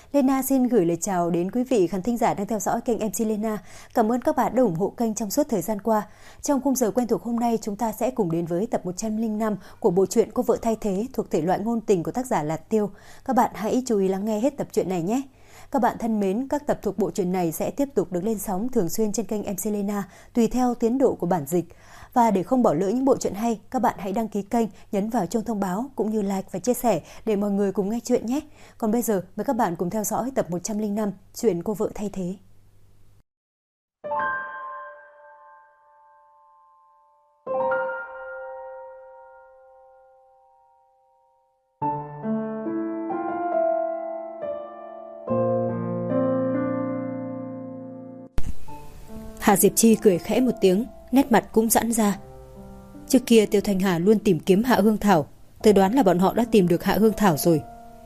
Lena xin gửi lời chào đến quý vị khán thính giả đang theo dõi kênh MC Lena. Cảm ơn các bạn đã ủng hộ kênh trong suốt thời gian qua. Trong khung giờ quen thuộc hôm nay, chúng ta sẽ cùng đến với tập 105 của bộ truyện Cô vợ thay thế thuộc thể loại ngôn tình của tác giả Lạt Tiêu. Các bạn hãy chú ý lắng nghe hết tập truyện này nhé. Các bạn thân mến, các tập thuộc bộ truyện này sẽ tiếp tục được lên sóng thường xuyên trên kênh MC Lena tùy theo tiến độ của bản dịch. Và để không bỏ lỡ những bộ truyện hay, các bạn hãy đăng ký kênh, nhấn vào chuông thông báo cũng như like và chia sẻ để mọi người cùng nghe chuyện nhé. Còn bây giờ, mời các bạn cùng theo dõi tập 105 chuyện Cô vợ thay thế. Hạ Diệp Chi cười khẽ một tiếng, nét mặt cũng giãn ra. Trước kia Tiêu Thanh Hà luôn tìm kiếm Hạ Hương Thảo, tôi đoán là bọn họ đã tìm được Hạ Hương Thảo rồi.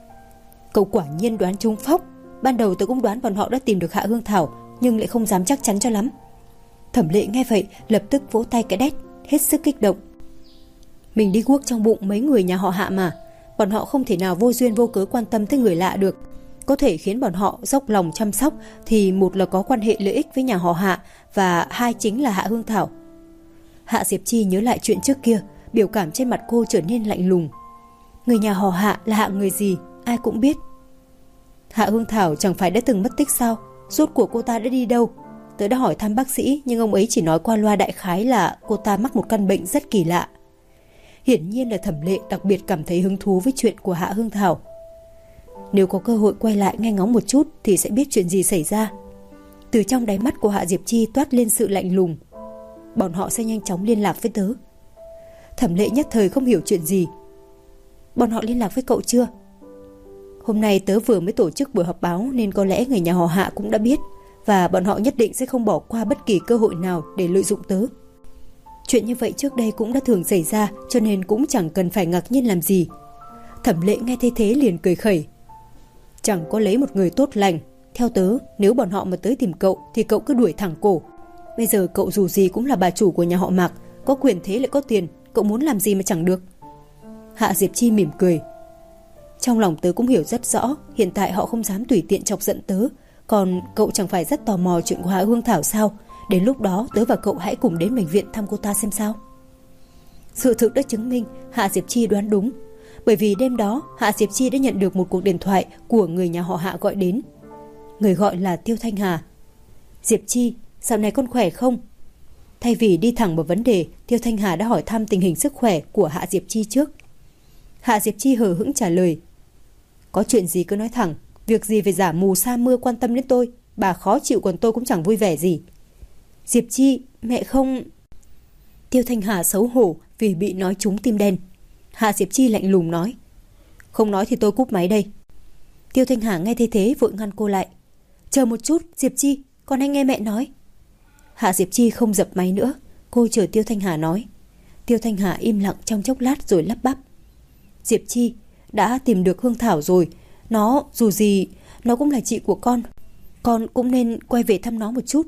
Cậu quả nhiên đoán trúng phóc. Ban đầu tôi cũng đoán bọn họ đã tìm được Hạ Hương Thảo, nhưng lại không dám chắc chắn cho lắm. Thẩm Lệ nghe vậy lập tức vỗ tay cái đét, hết sức kích động. Mình đi guốc trong bụng mấy người nhà họ Hạ mà, bọn họ không thể nào vô duyên vô cớ quan tâm tới người lạ được. Có thể khiến bọn họ dốc lòng chăm sóc thì một là có quan hệ lợi ích với nhà họ Hạ, và hai chính là Hạ Hương Thảo. Hạ Diệp Chi nhớ lại chuyện trước kia, biểu cảm trên mặt cô trở nên lạnh lùng. Người nhà họ Hạ là Hạ người gì, ai cũng biết. Hạ Hương Thảo chẳng phải đã từng mất tích sao? Rốt cuộc cô ta đã đi đâu? Tớ đã hỏi thăm bác sĩ, nhưng ông ấy chỉ nói qua loa đại khái là cô ta mắc một căn bệnh rất kỳ lạ. Hiển nhiên là Thẩm Lệ đặc biệt cảm thấy hứng thú với chuyện của Hạ Hương Thảo. Nếu có cơ hội quay lại nghe ngóng một chút thì sẽ biết chuyện gì xảy ra. Từ trong đáy mắt của Hạ Diệp Chi toát lên sự lạnh lùng. Bọn họ sẽ nhanh chóng liên lạc với tớ. Thẩm Lệ nhất thời không hiểu chuyện gì. Bọn họ liên lạc với cậu chưa? Hôm nay tớ vừa mới tổ chức buổi họp báo, nên có lẽ người nhà họ Hạ cũng đã biết, và bọn họ nhất định sẽ không bỏ qua bất kỳ cơ hội nào để lợi dụng tớ. Chuyện như vậy trước đây cũng đã thường xảy ra, cho nên cũng chẳng cần phải ngạc nhiên làm gì. Thẩm Lệ nghe thấy thế liền cười khẩy. Chẳng có lấy một người tốt lành. Theo tớ, nếu bọn họ mà tới tìm cậu thì cậu cứ đuổi thẳng cổ. Bây giờ cậu dù gì cũng là bà chủ của nhà họ Mạc, có quyền thế lại có tiền, cậu muốn làm gì mà chẳng được. Hạ Diệp Chi mỉm cười. Trong lòng tớ cũng hiểu rất rõ, hiện tại họ không dám tùy tiện chọc giận tớ. Còn cậu chẳng phải rất tò mò chuyện của Hạ Hương Thảo sao? Đến lúc đó tớ và cậu hãy cùng đến bệnh viện thăm cô ta xem sao. Sự thực đã chứng minh Hạ Diệp Chi đoán đúng. Bởi vì đêm đó Hạ Diệp Chi đã nhận được một cuộc điện thoại của người nhà họ Hạ gọi đến. Người gọi là Tiêu Thanh Hà. Diệp Chi, dạo này con khỏe không? Thay vì đi thẳng vào vấn đề, Tiêu Thanh Hà đã hỏi thăm tình hình sức khỏe của Hạ Diệp Chi trước. Hạ Diệp Chi hờ hững trả lời. Có chuyện gì cứ nói thẳng, việc gì phải giả mù sa mưa quan tâm đến tôi. Bà khó chịu còn tôi cũng chẳng vui vẻ gì. Diệp Chi, mẹ không... Tiêu Thanh Hà xấu hổ vì bị nói trúng tim đen. Hạ Diệp Chi lạnh lùng nói. Không nói thì tôi cúp máy đây. Tiêu Thanh Hà nghe thấy thế vội ngăn cô lại. Chờ một chút, Diệp Chi, con hãy nghe mẹ nói. Hạ Diệp Chi không dập máy nữa, cô chờ Tiêu Thanh Hà nói. Tiêu Thanh Hà im lặng trong chốc lát rồi lắp bắp. Diệp Chi, đã tìm được Hương Thảo rồi. Nó, dù gì, nó cũng là chị của con cũng nên quay về thăm nó một chút.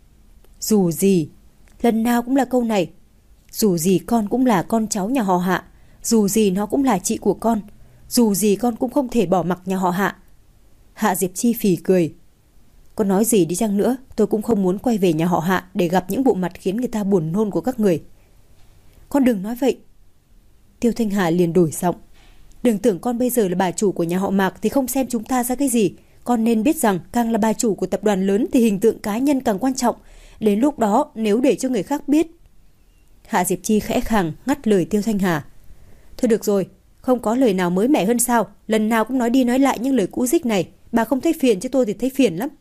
Dù gì, lần nào cũng là câu này. Dù gì con cũng là con cháu nhà họ Hạ. Dù gì nó cũng là chị của con. Dù gì con cũng không thể bỏ mặc nhà họ Hạ. Hạ Diệp Chi phì cười. Con nói gì đi chăng nữa, tôi cũng không muốn quay về nhà họ Hạ để gặp những bộ mặt khiến người ta buồn nôn của các người. Con đừng nói vậy. Tiêu Thanh Hà liền đổi giọng. Đừng tưởng con bây giờ là bà chủ của nhà họ Mạc thì không xem chúng ta ra cái gì. Con nên biết rằng càng là bà chủ của tập đoàn lớn thì hình tượng cá nhân càng quan trọng. Đến lúc đó nếu để cho người khác biết... Hạ Diệp Chi khẽ khàng ngắt lời Tiêu Thanh Hà. Thôi được rồi, không có lời nào mới mẻ hơn sao? Lần nào cũng nói đi nói lại những lời cũ dích này. Bà không thấy phiền chứ tôi thì thấy phiền lắm.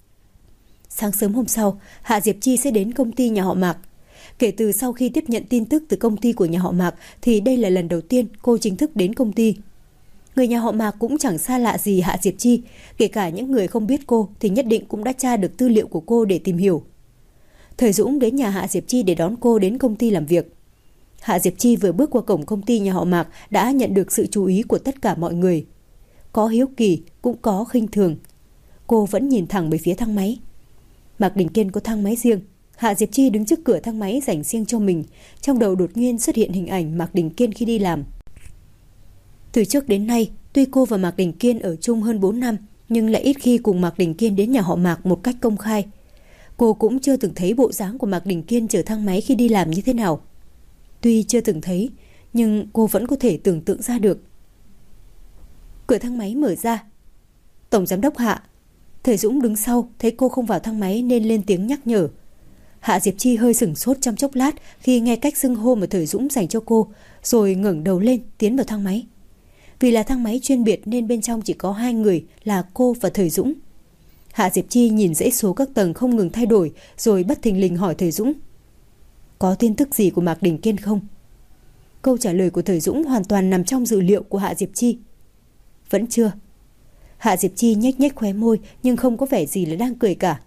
Sáng sớm hôm sau, Hạ Diệp Chi sẽ đến công ty nhà họ Mạc. Kể từ sau khi tiếp nhận tin tức từ công ty của nhà họ Mạc thì đây là lần đầu tiên cô chính thức đến công ty. Người nhà họ Mạc cũng chẳng xa lạ gì Hạ Diệp Chi, kể cả những người không biết cô thì nhất định cũng đã tra được tư liệu của cô để tìm hiểu. Thời Dũng đến nhà Hạ Diệp Chi để đón cô đến công ty làm việc. Hạ Diệp Chi vừa bước qua cổng công ty nhà họ Mạc đã nhận được sự chú ý của tất cả mọi người. Có hiếu kỳ, cũng có khinh thường. Cô vẫn nhìn thẳng về phía thang máy. Mạc Đình Kiên có thang máy riêng. Hạ Diệp Chi đứng trước cửa thang máy dành riêng cho mình. Trong đầu đột nhiên xuất hiện hình ảnh Mạc Đình Kiên khi đi làm. Từ trước đến nay, tuy cô và Mạc Đình Kiên ở chung hơn 4 năm, nhưng lại ít khi cùng Mạc Đình Kiên đến nhà họ Mạc một cách công khai. Cô cũng chưa từng thấy bộ dáng của Mạc Đình Kiên chở thang máy khi đi làm như thế nào. Tuy chưa từng thấy, nhưng cô vẫn có thể tưởng tượng ra được. Cửa thang máy mở ra. Tổng giám đốc Hạ. Thời Dũng đứng sau, thấy cô không vào thang máy nên lên tiếng nhắc nhở. Hạ Diệp Chi hơi sửng sốt trong chốc lát khi nghe cách xưng hô mà Thời Dũng dành cho cô, rồi ngẩng đầu lên tiến vào thang máy. Vì là thang máy chuyên biệt nên bên trong chỉ có 2 người là cô và Thời Dũng. Hạ Diệp Chi nhìn dãy số các tầng không ngừng thay đổi, rồi bất thình lình hỏi Thời Dũng: có tin tức gì của Mạc Đình Kiên không? Câu trả lời của Thời Dũng hoàn toàn nằm trong dự liệu của Hạ Diệp Chi. Vẫn chưa. Hạ Diệp Chi nhếch nhếch khóe môi nhưng không có vẻ gì là đang cười cả.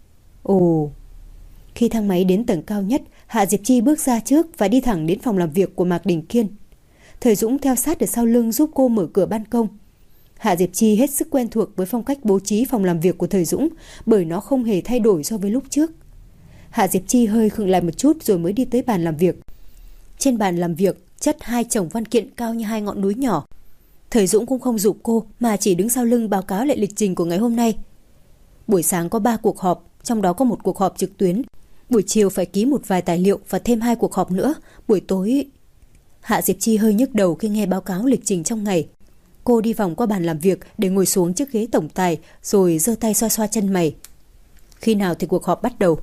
Ồ. Khi thang máy đến tầng cao nhất, Hạ Diệp Chi bước ra trước và đi thẳng đến phòng làm việc của Mạc Đình Kiên. Thời Dũng theo sát ở sau lưng giúp cô mở cửa ban công. Hạ Diệp Chi hết sức quen thuộc với phong cách bố trí phòng làm việc của Thời Dũng, bởi nó không hề thay đổi so với lúc trước. Hạ Diệp Chi hơi khựng lại một chút rồi mới đi tới bàn làm việc. Trên bàn làm việc chất 2 chồng văn kiện cao như 2 ngọn núi nhỏ. Thời Dũng cũng không giục cô mà chỉ đứng sau lưng báo cáo lại lịch trình của ngày hôm nay. Buổi sáng có 3 cuộc họp, trong đó có một cuộc họp trực tuyến. Buổi chiều phải ký một vài tài liệu và thêm 2 cuộc họp nữa. Buổi tối... Hạ Diệp Chi hơi nhức đầu khi nghe báo cáo lịch trình trong ngày. Cô đi vòng qua bàn làm việc để ngồi xuống chiếc ghế tổng tài, rồi giơ tay xoa xoa chân mày. Khi nào thì cuộc họp bắt đầu?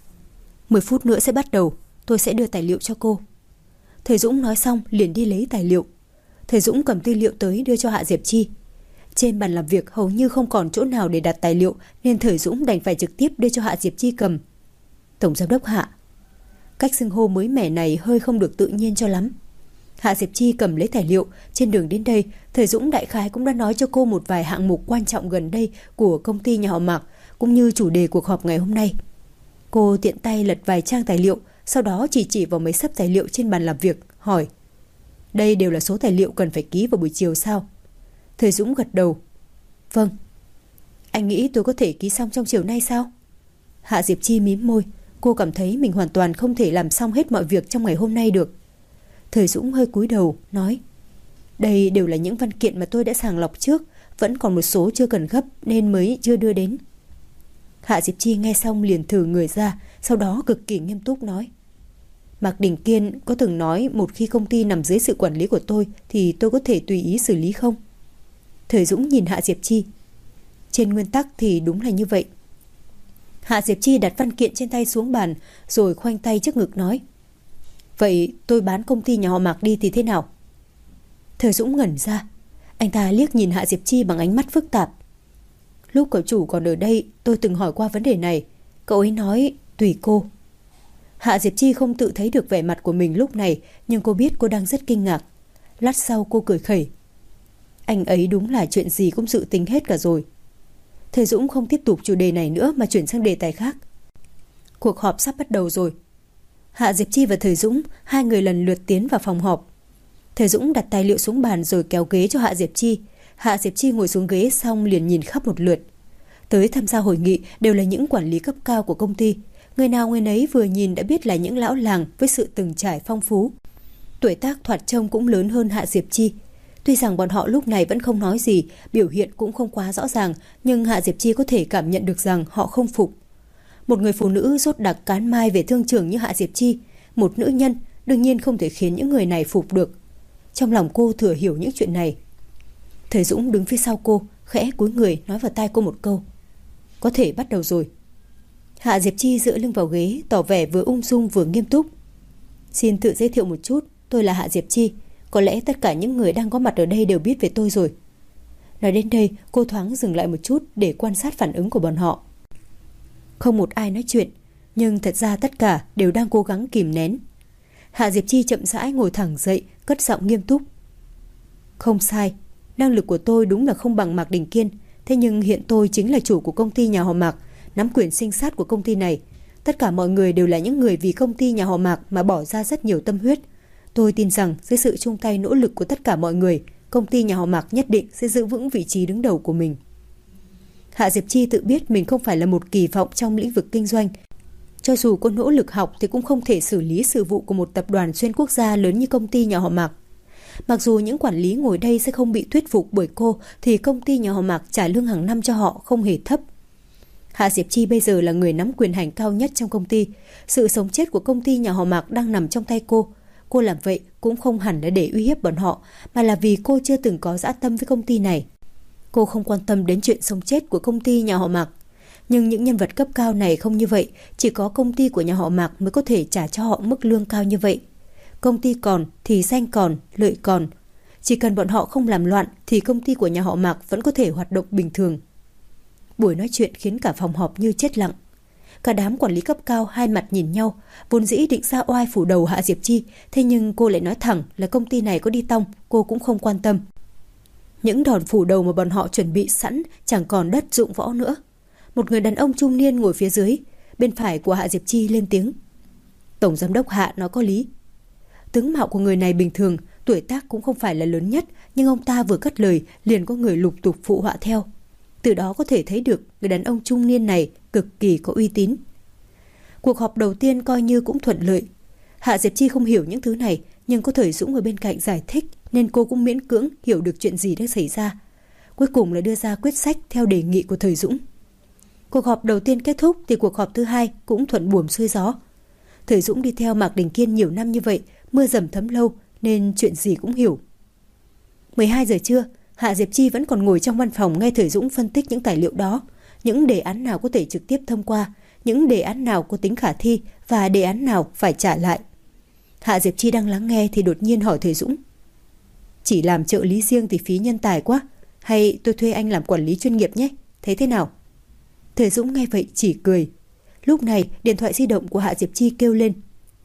10 phút nữa sẽ bắt đầu. Tôi sẽ đưa tài liệu cho cô. Thời Dũng nói xong liền đi lấy tài liệu. Thời Dũng cầm tư liệu tới đưa cho Hạ Diệp Chi. Trên bàn làm việc hầu như không còn chỗ nào để đặt tài liệu, nên Thời Dũng đành phải trực tiếp đưa cho Hạ Diệp Chi cầm. Tổng giám đốc Hạ. Cách xưng hô mới mẻ này hơi không được tự nhiên cho lắm. Hạ Diệp Chi cầm lấy tài liệu. Trên đường đến đây, Thời Dũng đại khái cũng đã nói cho cô một vài hạng mục quan trọng gần đây của công ty nhà họ Mạc, cũng như chủ đề cuộc họp ngày hôm nay. Cô tiện tay lật vài trang tài liệu, sau đó chỉ vào mấy xấp tài liệu trên bàn làm việc, hỏi: đây đều là số tài liệu cần phải ký vào buổi chiều sao? Thời Dũng gật đầu. Vâng. Anh nghĩ tôi có thể ký xong trong chiều nay sao? Hạ Diệp Chi mím môi. Cô cảm thấy mình hoàn toàn không thể làm xong hết mọi việc trong ngày hôm nay được. Thời Dũng hơi cúi đầu, nói: đây đều là những văn kiện mà tôi đã sàng lọc trước, vẫn còn một số chưa cần gấp nên mới chưa đưa đến. Hạ Diệp Chi nghe xong liền thử người ra, sau đó cực kỳ nghiêm túc nói: Mạc Đình Kiên có từng nói một khi công ty nằm dưới sự quản lý của tôi thì tôi có thể tùy ý xử lý không? Thời Dũng nhìn Hạ Diệp Chi. Trên nguyên tắc thì đúng là như vậy. Hạ Diệp Chi đặt văn kiện trên tay xuống bàn, rồi khoanh tay trước ngực nói: vậy tôi bán công ty nhà họ Mạc đi thì thế nào? Thời Dũng ngẩn ra. Anh ta liếc nhìn Hạ Diệp Chi bằng ánh mắt phức tạp. Lúc cậu chủ còn ở đây, tôi từng hỏi qua vấn đề này. Cậu ấy nói tùy cô. Hạ Diệp Chi không tự thấy được vẻ mặt của mình lúc này, nhưng cô biết cô đang rất kinh ngạc. Lát sau cô cười khẩy. Anh ấy đúng là chuyện gì cũng dự tính hết cả rồi. Thời Dũng không tiếp tục chủ đề này nữa mà chuyển sang đề tài khác. Cuộc họp sắp bắt đầu rồi. Hạ Diệp Chi và Thời Dũng, 2 người lần lượt tiến vào phòng họp. Thời Dũng đặt tài liệu xuống bàn rồi kéo ghế cho Hạ Diệp Chi. Hạ Diệp Chi ngồi xuống ghế xong liền nhìn khắp một lượt. Tới tham gia hội nghị đều là những quản lý cấp cao của công ty. Người nào người nấy vừa nhìn đã biết là những lão làng với sự từng trải phong phú. Tuổi tác thoạt trông cũng lớn hơn Hạ Diệp Chi. Tuy rằng bọn họ lúc này vẫn không nói gì, biểu hiện cũng không quá rõ ràng, nhưng Hạ Diệp Chi có thể cảm nhận được rằng họ không phục. Một người phụ nữ rốt đặc cán mai về thương trường như Hạ Diệp Chi, một nữ nhân, đương nhiên không thể khiến những người này phục được. Trong lòng cô thừa hiểu những chuyện này. Thời Dũng đứng phía sau cô, khẽ cúi người nói vào tai cô một câu: có thể bắt đầu rồi. Hạ Diệp Chi dựa lưng vào ghế, tỏ vẻ vừa ung dung vừa nghiêm túc. Xin tự giới thiệu một chút, tôi là Hạ Diệp Chi. Có lẽ tất cả những người đang có mặt ở đây đều biết về tôi rồi. Nói đến đây, cô thoáng dừng lại một chút để quan sát phản ứng của bọn họ. Không một ai nói chuyện, nhưng thật ra tất cả đều đang cố gắng kìm nén. Hạ Diệp Chi chậm rãi ngồi thẳng dậy, cất giọng nghiêm túc. Không sai, năng lực của tôi đúng là không bằng Mạc Đình Kiên. Thế nhưng hiện tôi chính là chủ của công ty nhà họ Mạc, nắm quyền sinh sát của công ty này. Tất cả mọi người đều là những người vì công ty nhà họ Mạc mà bỏ ra rất nhiều tâm huyết. Tôi tin rằng dưới sự chung tay nỗ lực của tất cả mọi người, công ty nhà họ Mạc nhất định sẽ giữ vững vị trí đứng đầu của mình. Hạ Diệp Chi tự biết mình không phải là một kỳ vọng trong lĩnh vực kinh doanh. Cho dù có nỗ lực học thì cũng không thể xử lý sự vụ của một tập đoàn xuyên quốc gia lớn như công ty nhà họ Mạc. Mặc dù những quản lý ngồi đây sẽ không bị thuyết phục bởi cô, thì công ty nhà họ Mạc trả lương hàng năm cho họ không hề thấp. Hạ Diệp Chi bây giờ là người nắm quyền hành cao nhất trong công ty. Sự sống chết của công ty nhà họ Mạc đang nằm trong tay cô. Cô làm vậy cũng không hẳn là để uy hiếp bọn họ, mà là vì cô chưa từng có dã tâm với công ty này. Cô không quan tâm đến chuyện sống chết của công ty nhà họ Mạc. Nhưng những nhân vật cấp cao này không như vậy, chỉ có công ty của nhà họ Mạc mới có thể trả cho họ mức lương cao như vậy. Công ty còn thì danh còn, lợi còn. Chỉ cần bọn họ không làm loạn thì công ty của nhà họ Mạc vẫn có thể hoạt động bình thường. Buổi nói chuyện khiến cả phòng họp như chết lặng. Cả đám quản lý cấp cao hai mặt nhìn nhau, vốn dĩ định ra oai phủ đầu Hạ Diệp Chi, thế nhưng cô lại nói thẳng là công ty này có đi tong, cô cũng không quan tâm. Những đòn phủ đầu mà bọn họ chuẩn bị sẵn chẳng còn đất dụng võ nữa. Một người đàn ông trung niên ngồi phía dưới, bên phải của Hạ Diệp Chi lên tiếng. Tổng giám đốc Hạ nói có lý. Tướng mạo của người này bình thường, tuổi tác cũng không phải là lớn nhất, nhưng ông ta vừa cất lời liền có người lục tục phụ họa theo. Từ đó có thể thấy được người đàn ông trung niên này cực kỳ có uy tín. Cuộc họp đầu tiên coi như cũng thuận lợi. Hạ Diệp Chi không hiểu những thứ này, nhưng có Thời Dũng ở bên cạnh giải thích nên cô cũng miễn cưỡng hiểu được chuyện gì đang xảy ra. Cuối cùng là đưa ra quyết sách theo đề nghị của Thời Dũng. Cuộc họp đầu tiên kết thúc thì cuộc họp thứ hai cũng thuận buồm xuôi gió. Thời Dũng đi theo Mạc Đình Kiên nhiều năm như vậy, mưa dầm thấm lâu nên chuyện gì cũng hiểu. 12 giờ trưa, Hạ Diệp Chi vẫn còn ngồi trong văn phòng nghe Thời Dũng phân tích những tài liệu đó, những đề án nào có thể trực tiếp thông qua, những đề án nào có tính khả thi và đề án nào phải trả lại. Hạ Diệp Chi đang lắng nghe thì đột nhiên hỏi Thời Dũng. Chỉ làm trợ lý riêng thì phí nhân tài quá, hay tôi thuê anh làm quản lý chuyên nghiệp nhé, thấy thế nào? Thời Dũng nghe vậy chỉ cười. Lúc này điện thoại di động của Hạ Diệp Chi kêu lên.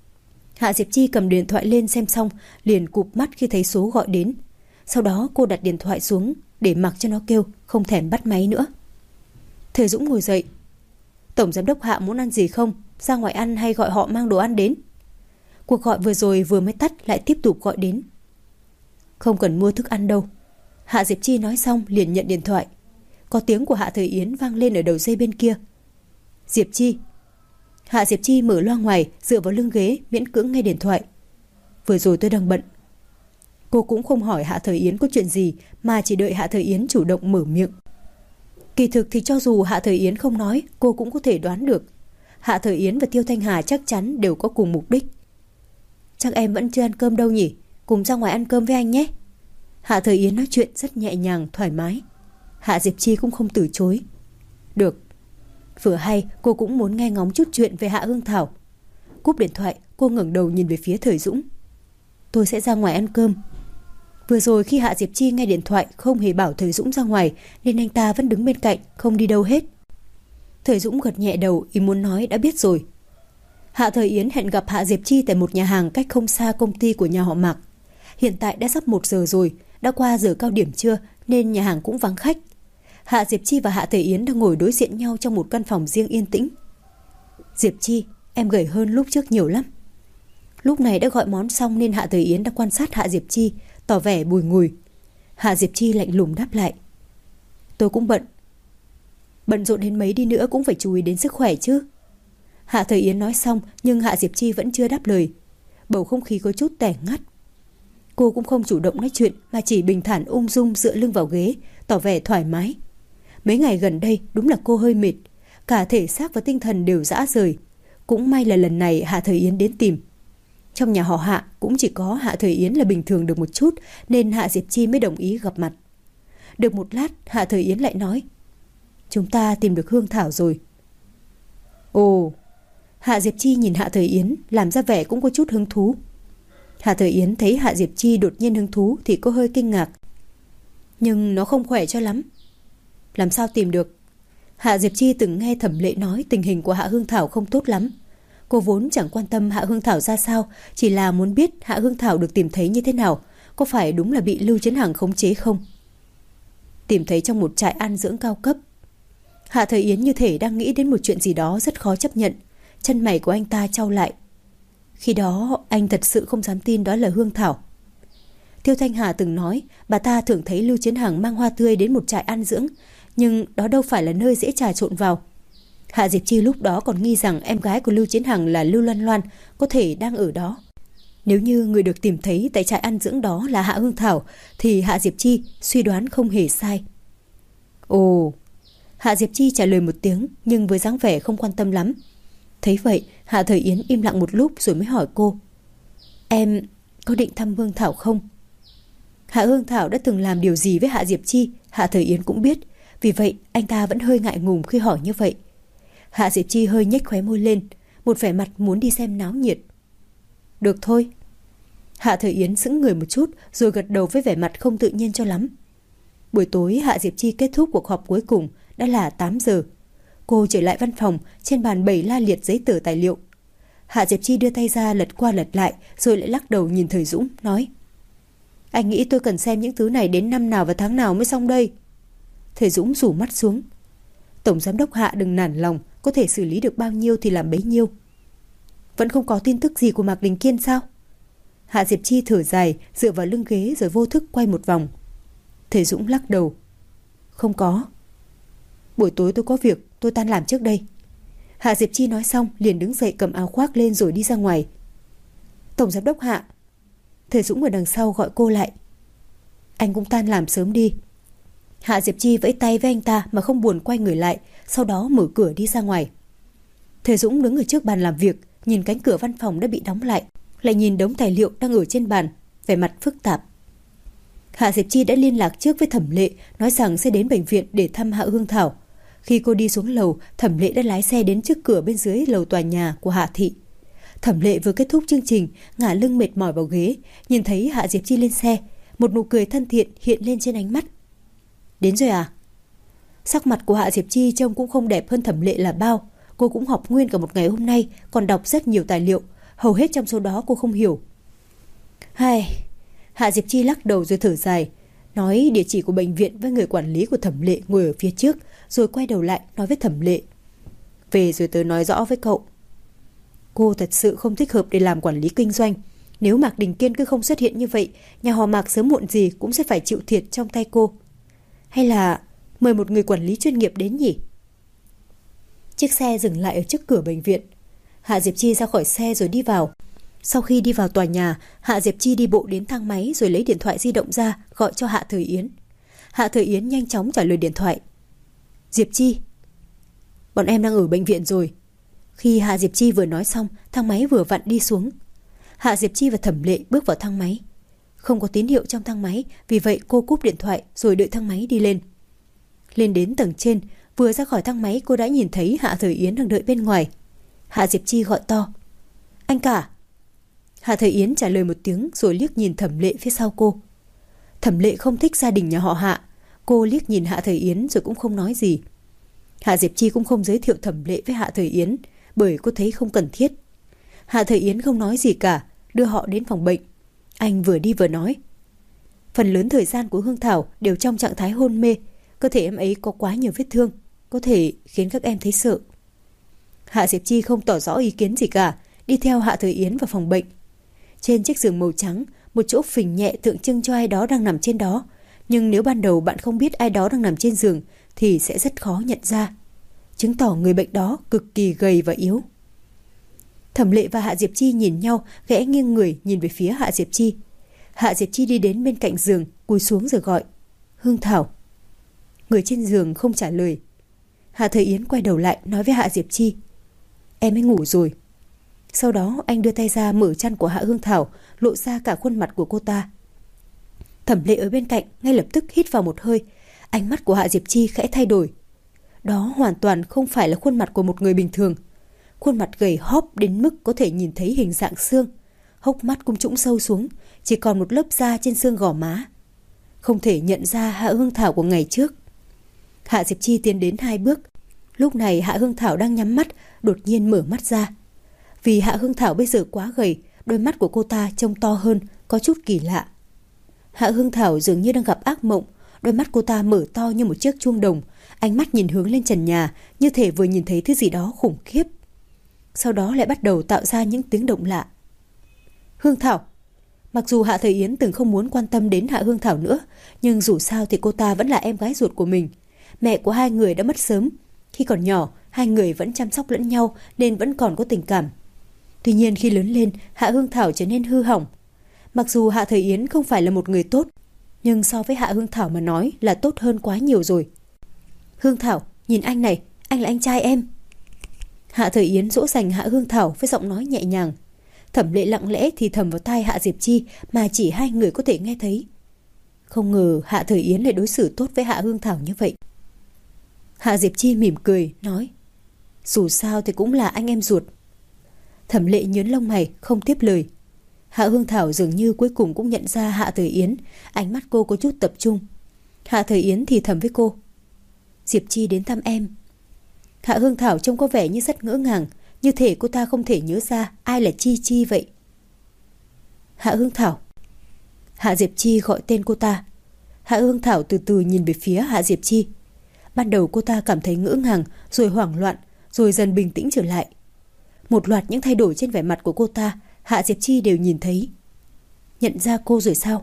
Hạ Diệp Chi cầm điện thoại lên xem xong liền cụp mắt khi thấy số gọi đến. Sau đó cô đặt điện thoại xuống để mặc cho nó kêu, không thèm bắt máy nữa. Thời Dũng ngồi dậy. Tổng giám đốc Hạ muốn ăn gì không? Ra ngoài ăn hay gọi họ mang đồ ăn đến? Cuộc gọi vừa rồi vừa mới tắt lại tiếp tục gọi đến. Không cần mua thức ăn đâu. Hạ Diệp Chi nói xong liền nhận điện thoại. Có tiếng của Hạ Thời Yến vang lên ở đầu dây bên kia. Diệp Chi. Hạ Diệp Chi mở loa ngoài, dựa vào lưng ghế miễn cưỡng nghe điện thoại. Vừa rồi tôi đang bận. Cô cũng không hỏi Hạ Thời Yến có chuyện gì, mà chỉ đợi Hạ Thời Yến chủ động mở miệng. Kỳ thực thì cho dù Hạ Thời Yến không nói, cô cũng có thể đoán được. Hạ Thời Yến và Tiêu Thanh Hà chắc chắn đều có cùng mục đích. Chắc em vẫn chưa ăn cơm đâu nhỉ, cùng ra ngoài ăn cơm với anh nhé. Hạ Thời Yến nói chuyện rất nhẹ nhàng, thoải mái. Hạ Diệp Chi cũng không từ chối. Được. Vừa hay cô cũng muốn nghe ngóng chút chuyện về Hạ Hương Thảo. Cúp điện thoại, cô ngẩng đầu nhìn về phía Thời Dũng. Tôi sẽ ra ngoài ăn cơm. Vừa rồi khi Hạ Diệp Chi nghe điện thoại không hề bảo Thời Dũng ra ngoài, nên anh ta vẫn đứng bên cạnh, không đi đâu hết. Thời Dũng gật nhẹ đầu, ý muốn nói đã biết rồi. Hạ Thời Yến hẹn gặp Hạ Diệp Chi tại một nhà hàng cách không xa công ty của nhà họ Mạc. Hiện tại đã sắp 1 giờ rồi, đã qua giờ cao điểm trưa nên nhà hàng cũng vắng khách. Hạ Diệp Chi và Hạ Thời Yến đang ngồi đối diện nhau trong một căn phòng riêng yên tĩnh. Diệp Chi, em gầy hơn lúc trước nhiều lắm. Lúc này đã gọi món xong nên Hạ Thời Yến đã quan sát Hạ Diệp Chi, tỏ vẻ bùi ngùi. Hạ Diệp Chi lạnh lùng đáp lại. Tôi cũng bận. Bận rộn đến mấy đi nữa cũng phải chú ý đến sức khỏe chứ. Hạ Thời Yến nói xong nhưng Hạ Diệp Chi vẫn chưa đáp lời. Bầu không khí có chút tẻ ngắt. Cô cũng không chủ động nói chuyện mà chỉ bình thản ung dung dựa lưng vào ghế, tỏ vẻ thoải mái. Mấy ngày gần đây đúng là cô hơi mệt, cả thể xác và tinh thần đều rã rời. Cũng may là lần này Hạ Thời Yến đến tìm. Trong nhà họ Hạ cũng chỉ có Hạ Thời Yến là bình thường được một chút nên Hạ Diệp Chi mới đồng ý gặp mặt. Được một lát Hạ Thời Yến lại nói. Chúng ta tìm được Hương Thảo rồi. Ồ. Hạ Diệp Chi nhìn Hạ Thời Yến làm ra vẻ cũng có chút hứng thú. Hạ Thời Yến thấy Hạ Diệp Chi đột nhiên hứng thú thì có hơi kinh ngạc. Nhưng nó không khỏe cho lắm. Làm sao tìm được? Hạ Diệp Chi từng nghe Thẩm Lệ nói tình hình của Hạ Hương Thảo không tốt lắm. Cô vốn chẳng quan tâm Hạ Hương Thảo ra sao, chỉ là muốn biết Hạ Hương Thảo được tìm thấy như thế nào, có phải đúng là bị Lưu Chiến Hằng khống chế không? Tìm thấy trong một trại an dưỡng cao cấp. Hạ Thời Yến như thể đang nghĩ đến một chuyện gì đó rất khó chấp nhận. Chân mày của anh ta chau lại. Khi đó anh thật sự không dám tin đó là Hương Thảo. Tiêu Thanh Hà từng nói bà ta thường thấy Lưu Chiến Hằng mang hoa tươi đến một trại an dưỡng, nhưng đó đâu phải là nơi dễ trà trộn vào. Hạ Diệp Chi lúc đó còn nghi rằng em gái của Lưu Chiến Hằng là Lưu Loan Loan có thể đang ở đó. Nếu như người được tìm thấy tại trại ăn dưỡng đó là Hạ Hương Thảo thì Hạ Diệp Chi suy đoán không hề sai. Ồ, Hạ Diệp Chi trả lời một tiếng nhưng với dáng vẻ không quan tâm lắm. Thấy vậy, Hạ Thời Yến im lặng một lúc rồi mới hỏi cô. Em có định thăm Hương Thảo không? Hạ Hương Thảo đã từng làm điều gì với Hạ Diệp Chi, Hạ Thời Yến cũng biết. Vì vậy, anh ta vẫn hơi ngại ngùng khi hỏi như vậy. Hạ Diệp Chi hơi nhếch khóe môi lên, một vẻ mặt muốn đi xem náo nhiệt. Được thôi. Hạ Thời Yến sững người một chút rồi gật đầu với vẻ mặt không tự nhiên cho lắm. Buổi tối Hạ Diệp Chi kết thúc cuộc họp cuối cùng, đã là 8 giờ. Cô trở lại văn phòng, trên bàn bày la liệt giấy tờ tài liệu. Hạ Diệp Chi đưa tay ra lật qua lật lại rồi lại lắc đầu nhìn Thời Dũng, nói. Anh nghĩ tôi cần xem những thứ này đến năm nào và tháng nào mới xong đây? Thời Dũng rủ mắt xuống. Tổng giám đốc Hạ đừng nản lòng, có thể xử lý được bao nhiêu thì làm bấy nhiêu. Vẫn không có tin tức gì của Mạc Đình Kiên sao? Hạ Diệp Chi thở dài, dựa vào lưng ghế rồi vô thức quay một vòng. Thời Dũng lắc đầu. Không có. Buổi tối tôi có việc, tôi tan làm trước đây. Hạ Diệp Chi nói xong liền đứng dậy cầm áo khoác lên rồi đi ra ngoài. Tổng giám đốc Hạ. Thời Dũng ở đằng sau gọi cô lại. Anh cũng tan làm sớm đi. Hạ Diệp Chi vẫy tay với anh ta mà không buồn quay người lại, sau đó mở cửa đi ra ngoài. Thời Dũng đứng ở trước bàn làm việc, nhìn cánh cửa văn phòng đã bị đóng lại, lại nhìn đống tài liệu đang ở trên bàn, vẻ mặt phức tạp. Hạ Diệp Chi đã liên lạc trước với Thẩm Lệ, nói rằng sẽ đến bệnh viện để thăm Hạ Hương Thảo. Khi cô đi xuống lầu, Thẩm Lệ đã lái xe đến trước cửa bên dưới lầu tòa nhà của Hạ thị. Thẩm Lệ vừa kết thúc chương trình, ngả lưng mệt mỏi vào ghế, nhìn thấy Hạ Diệp Chi lên xe, một nụ cười thân thiện hiện lên trên ánh mắt. Đến rồi à? Sắc mặt của Hạ Diệp Chi trông cũng không đẹp hơn Thẩm Lệ là bao. Cô cũng học nguyên cả một ngày hôm nay, còn đọc rất nhiều tài liệu, hầu hết trong số đó cô không hiểu. Hạ Diệp Chi lắc đầu rồi thở dài, nói địa chỉ của bệnh viện với người quản lý của Thẩm Lệ ngồi ở phía trước, rồi quay đầu lại nói với Thẩm Lệ. Về rồi tớ nói rõ với cậu. Cô thật sự không thích hợp để làm quản lý kinh doanh. Nếu Mạc Đình Kiên cứ không xuất hiện như vậy, nhà họ Mạc sớm muộn gì cũng sẽ phải chịu thiệt trong tay cô. Hay là mời một người quản lý chuyên nghiệp đến nhỉ? Chiếc xe dừng lại ở trước cửa bệnh viện. Hạ Diệp Chi ra khỏi xe rồi đi vào. Sau khi đi vào tòa nhà, Hạ Diệp Chi đi bộ đến thang máy rồi lấy điện thoại di động ra gọi cho Hạ Thời Yến. Hạ Thời Yến nhanh chóng trả lời điện thoại. Diệp Chi, bọn em đang ở bệnh viện rồi. Khi Hạ Diệp Chi vừa nói xong, thang máy vừa vặn đi xuống. Hạ Diệp Chi và Thẩm Lệ bước vào thang máy. Không có tín hiệu trong thang máy, vì vậy cô cúp điện thoại rồi đợi thang máy đi lên. Lên đến tầng trên, vừa ra khỏi thang máy cô đã nhìn thấy Hạ Thời Yến đang đợi bên ngoài. Hạ Diệp Chi gọi to. Anh cả. Hạ Thời Yến trả lời một tiếng rồi liếc nhìn Thẩm Lệ phía sau cô. Thẩm Lệ không thích gia đình nhà họ Hạ. Cô liếc nhìn Hạ Thời Yến rồi cũng không nói gì. Hạ Diệp Chi cũng không giới thiệu Thẩm Lệ với Hạ Thời Yến, bởi cô thấy không cần thiết. Hạ Thời Yến không nói gì cả, đưa họ đến phòng bệnh. Anh vừa đi vừa nói. Phần lớn thời gian của Hương Thảo đều trong trạng thái hôn mê. Cơ thể em ấy có quá nhiều vết thương, có thể khiến các em thấy sợ. Hạ Diệp Chi không tỏ rõ ý kiến gì cả, đi theo Hạ Thời Yến vào phòng bệnh. Trên chiếc giường màu trắng, một chỗ phình nhẹ tượng trưng cho ai đó đang nằm trên đó. Nhưng nếu ban đầu bạn không biết ai đó đang nằm trên giường thì sẽ rất khó nhận ra, chứng tỏ người bệnh đó cực kỳ gầy và yếu. Thẩm Lệ và Hạ Diệp Chi nhìn nhau, khẽ nghiêng người nhìn về phía Hạ Diệp Chi. Hạ Diệp Chi đi đến bên cạnh giường, cúi xuống rồi gọi. Hương Thảo. Người trên giường không trả lời. Hạ Thời Yến quay đầu lại nói với Hạ Diệp Chi. Em ấy ngủ rồi. Sau đó anh đưa tay ra mở chăn của Hạ Hương Thảo, lộ ra cả khuôn mặt của cô ta. Thẩm Lệ ở bên cạnh ngay lập tức hít vào một hơi. Ánh mắt của Hạ Diệp Chi khẽ thay đổi. Đó hoàn toàn không phải là khuôn mặt của một người bình thường. Khuôn mặt gầy hóp đến mức có thể nhìn thấy hình dạng xương. Hốc mắt cũng trũng sâu xuống, chỉ còn một lớp da trên xương gò má. Không thể nhận ra Hạ Hương Thảo của ngày trước. Hạ Diệp Chi tiến đến 2 bước. Lúc này Hạ Hương Thảo đang nhắm mắt, đột nhiên mở mắt ra. Vì Hạ Hương Thảo bây giờ quá gầy, đôi mắt của cô ta trông to hơn, có chút kỳ lạ. Hạ Hương Thảo dường như đang gặp ác mộng. Đôi mắt cô ta mở to như một chiếc chuông đồng, ánh mắt nhìn hướng lên trần nhà, như thể vừa nhìn thấy thứ gì đó khủng khiếp. Sau đó lại bắt đầu tạo ra những tiếng động lạ. Hương Thảo. Mặc dù Hạ Thời Yến từng không muốn quan tâm đến Hạ Hương Thảo nữa, nhưng dù sao thì cô ta vẫn là em gái ruột của mình. Mẹ của hai người đã mất sớm. Khi còn nhỏ, hai người vẫn chăm sóc lẫn nhau nên vẫn còn có tình cảm. Tuy nhiên khi lớn lên, Hạ Hương Thảo trở nên hư hỏng. Mặc dù Hạ Thời Yến không phải là một người tốt, nhưng so với Hạ Hương Thảo mà nói là tốt hơn quá nhiều rồi. Hương Thảo, nhìn anh này, anh là anh trai em. Hạ Thời Yến dỗ dành Hạ Hương Thảo với giọng nói nhẹ nhàng. Thẩm Lệ lặng lẽ thì thầm vào tai Hạ Diệp Chi mà chỉ hai người có thể nghe thấy. Không ngờ Hạ Thời Yến lại đối xử tốt với Hạ Hương Thảo như vậy. Hạ Diệp Chi mỉm cười, nói: dù sao thì cũng là anh em ruột. Thẩm Lệ nhướng lông mày, không tiếp lời. Hạ Hương Thảo dường như cuối cùng cũng nhận ra Hạ Thời Yến, ánh mắt cô có chút tập trung. Hạ Thời Yến thì thầm với cô: Diệp Chi đến thăm em. Hạ Hương Thảo trông có vẻ như rất ngỡ ngàng, như thể cô ta không thể nhớ ra ai là Chi Chi vậy. Hạ Hương Thảo. Hạ Diệp Chi gọi tên cô ta. Hạ Hương Thảo từ từ nhìn về phía Hạ Diệp Chi. Ban đầu cô ta cảm thấy ngỡ ngàng, rồi hoảng loạn, rồi dần bình tĩnh trở lại. Một loạt những thay đổi trên vẻ mặt của cô ta, Hạ Diệp Chi đều nhìn thấy. Nhận ra cô rồi sao?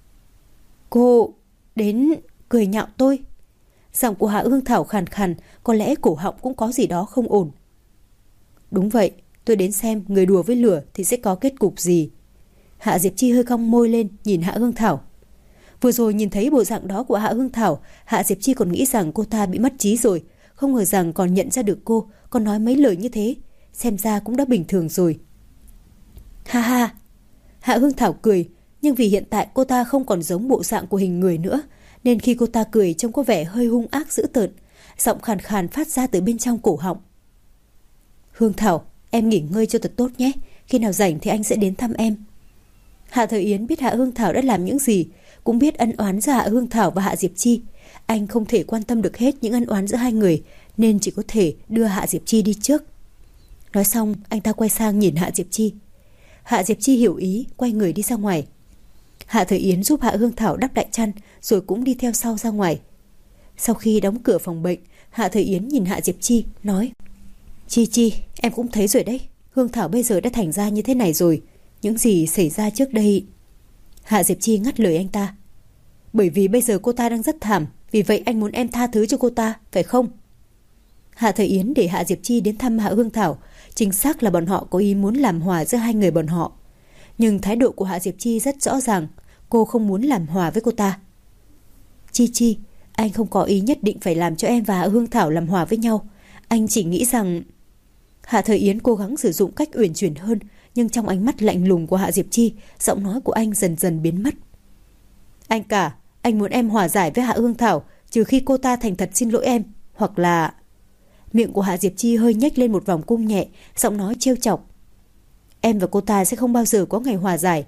Cô đến cười nhạo tôi. Giọng của Hạ Hương Thảo khàn khàn, có lẽ cổ họng cũng có gì đó không ổn. Đúng vậy, tôi đến xem người đùa với lửa thì sẽ có kết cục gì. Hạ Diệp Chi hơi cong môi lên nhìn Hạ Hương Thảo. Vừa rồi nhìn thấy bộ dạng đó của Hạ Hương Thảo, Hạ Diệp Chi còn nghĩ rằng cô ta bị mất trí rồi, không ngờ rằng còn nhận ra được cô, còn nói mấy lời như thế, xem ra cũng đã bình thường rồi. Ha ha. Hạ Hương Thảo cười, nhưng vì hiện tại cô ta không còn giống bộ dạng của hình người nữa, nên khi cô ta cười trông có vẻ hơi hung ác dữ tợn, giọng khàn khàn phát ra từ bên trong cổ họng. Hương Thảo, em nghỉ ngơi cho thật tốt nhé, khi nào rảnh thì anh sẽ đến thăm em. Hạ Thời Yến biết Hạ Hương Thảo đã làm những gì, cũng biết ân oán giữa Hạ Hương Thảo và Hạ Diệp Chi. Anh không thể quan tâm được hết những ân oán giữa hai người, nên chỉ có thể đưa Hạ Diệp Chi đi trước. Nói xong, anh ta quay sang nhìn Hạ Diệp Chi. Hạ Diệp Chi hiểu ý, quay người đi ra ngoài. Hạ Thời Yến giúp Hạ Hương Thảo đắp đại chăn, rồi cũng đi theo sau ra ngoài. Sau khi đóng cửa phòng bệnh, Hạ Thời Yến nhìn Hạ Diệp Chi, nói: Chi Chi, em cũng thấy rồi đấy, Hương Thảo bây giờ đã thành ra như thế này rồi. Những gì xảy ra trước đây... Hạ Diệp Chi ngắt lời anh ta. Bởi vì bây giờ cô ta đang rất thảm, vì vậy anh muốn em tha thứ cho cô ta, phải không? Hạ Thời Yến để Hạ Diệp Chi đến thăm Hạ Hương Thảo, chính xác là bọn họ có ý muốn làm hòa giữa hai người bọn họ. Nhưng thái độ của Hạ Diệp Chi rất rõ ràng, cô không muốn làm hòa với cô ta. Chi Chi, anh không có ý nhất định phải làm cho em và Hạ Hương Thảo làm hòa với nhau. Anh chỉ nghĩ rằng... Hạ Thời Yến cố gắng sử dụng cách uyển chuyển hơn, nhưng trong ánh mắt lạnh lùng của Hạ Diệp Chi, giọng nói của anh dần dần biến mất. Anh cả, anh muốn em hòa giải với Hạ Hương Thảo, trừ khi cô ta thành thật xin lỗi em, hoặc là... Miệng của Hạ Diệp Chi hơi nhếch lên một vòng cung nhẹ, giọng nói trêu chọc. Em và cô ta sẽ không bao giờ có ngày hòa giải.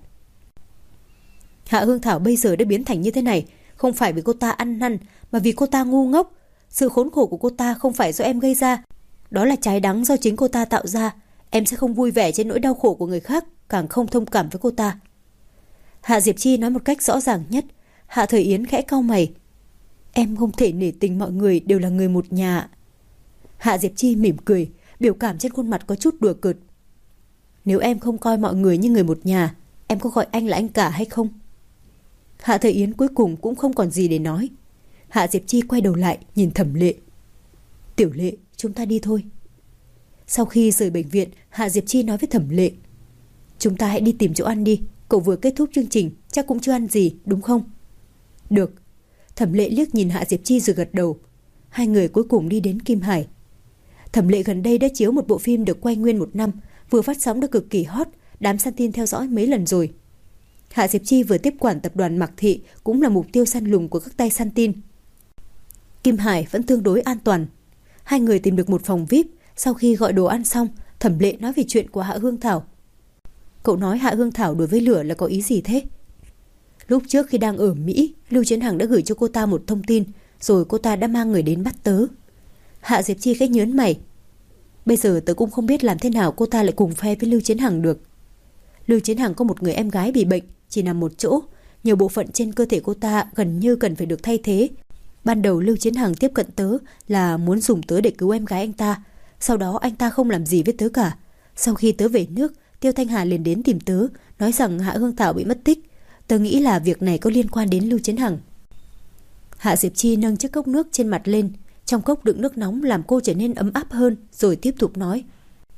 Hạ Hương Thảo bây giờ đã biến thành như thế này, không phải vì cô ta ăn năn, mà vì cô ta ngu ngốc. Sự khốn khổ của cô ta không phải do em gây ra, đó là trái đắng do chính cô ta tạo ra. Em sẽ không vui vẻ trên nỗi đau khổ của người khác, càng không thông cảm với cô ta. Hạ Diệp Chi nói một cách rõ ràng nhất. Hạ Thời Yến khẽ cau mày. Em không thể nể tình mọi người đều là người một nhà. Hạ Diệp Chi mỉm cười, biểu cảm trên khuôn mặt có chút đùa cợt. Nếu em không coi mọi người như người một nhà, em có gọi anh là anh cả hay không? Hạ Thời Yến cuối cùng cũng không còn gì để nói. Hạ Diệp Chi quay đầu lại nhìn Thẩm Lệ. Tiểu Lệ, chúng ta đi thôi. Sau khi rời bệnh viện, Hạ Diệp Chi nói với Thẩm Lệ. Chúng ta hãy đi tìm chỗ ăn đi, cậu vừa kết thúc chương trình, chắc cũng chưa ăn gì, đúng không? Được. Thẩm Lệ liếc nhìn Hạ Diệp Chi rồi gật đầu. Hai người cuối cùng đi đến Kim Hải. Thẩm Lệ gần đây đã chiếu một bộ phim được quay nguyên 1 năm, vừa phát sóng đã cực kỳ hot, đám săn tin theo dõi mấy lần rồi. Hạ Diệp Chi vừa tiếp quản tập đoàn Mạc Thị, cũng là mục tiêu săn lùng của các tay săn tin. Kim Hải vẫn tương đối an toàn. Hai người tìm được một phòng VIP. Sau khi gọi đồ ăn xong, Thẩm Lệ nói về chuyện của Hạ Hương Thảo. Cậu nói Hạ Hương Thảo đối với lửa là có ý gì thế? Lúc trước khi đang ở Mỹ, Lưu Chiến Hằng đã gửi cho cô ta một thông tin, rồi cô ta đã mang người đến bắt tớ. Hạ Diệp Chi khẽ nhớn mày. Bây giờ tớ cũng không biết làm thế nào cô ta lại cùng phe với Lưu Chiến Hằng được. Lưu Chiến Hằng có một người em gái bị bệnh, chỉ nằm một chỗ. Nhiều bộ phận trên cơ thể cô ta gần như cần phải được thay thế. Ban đầu Lưu Chiến Hằng tiếp cận tớ là muốn dùng tớ để cứu em gái anh ta. Sau đó anh ta không làm gì với tớ cả. Sau khi tớ về nước, Tiêu Thanh Hà liền đến tìm tớ, nói rằng Hạ Hương Thảo bị mất tích. Tớ nghĩ là việc này có liên quan đến Lưu Chiến Hằng. Hạ Diệp Chi nâng chiếc cốc nước trên mặt lên. Trong cốc đựng nước nóng làm cô trở nên ấm áp hơn, rồi tiếp tục nói.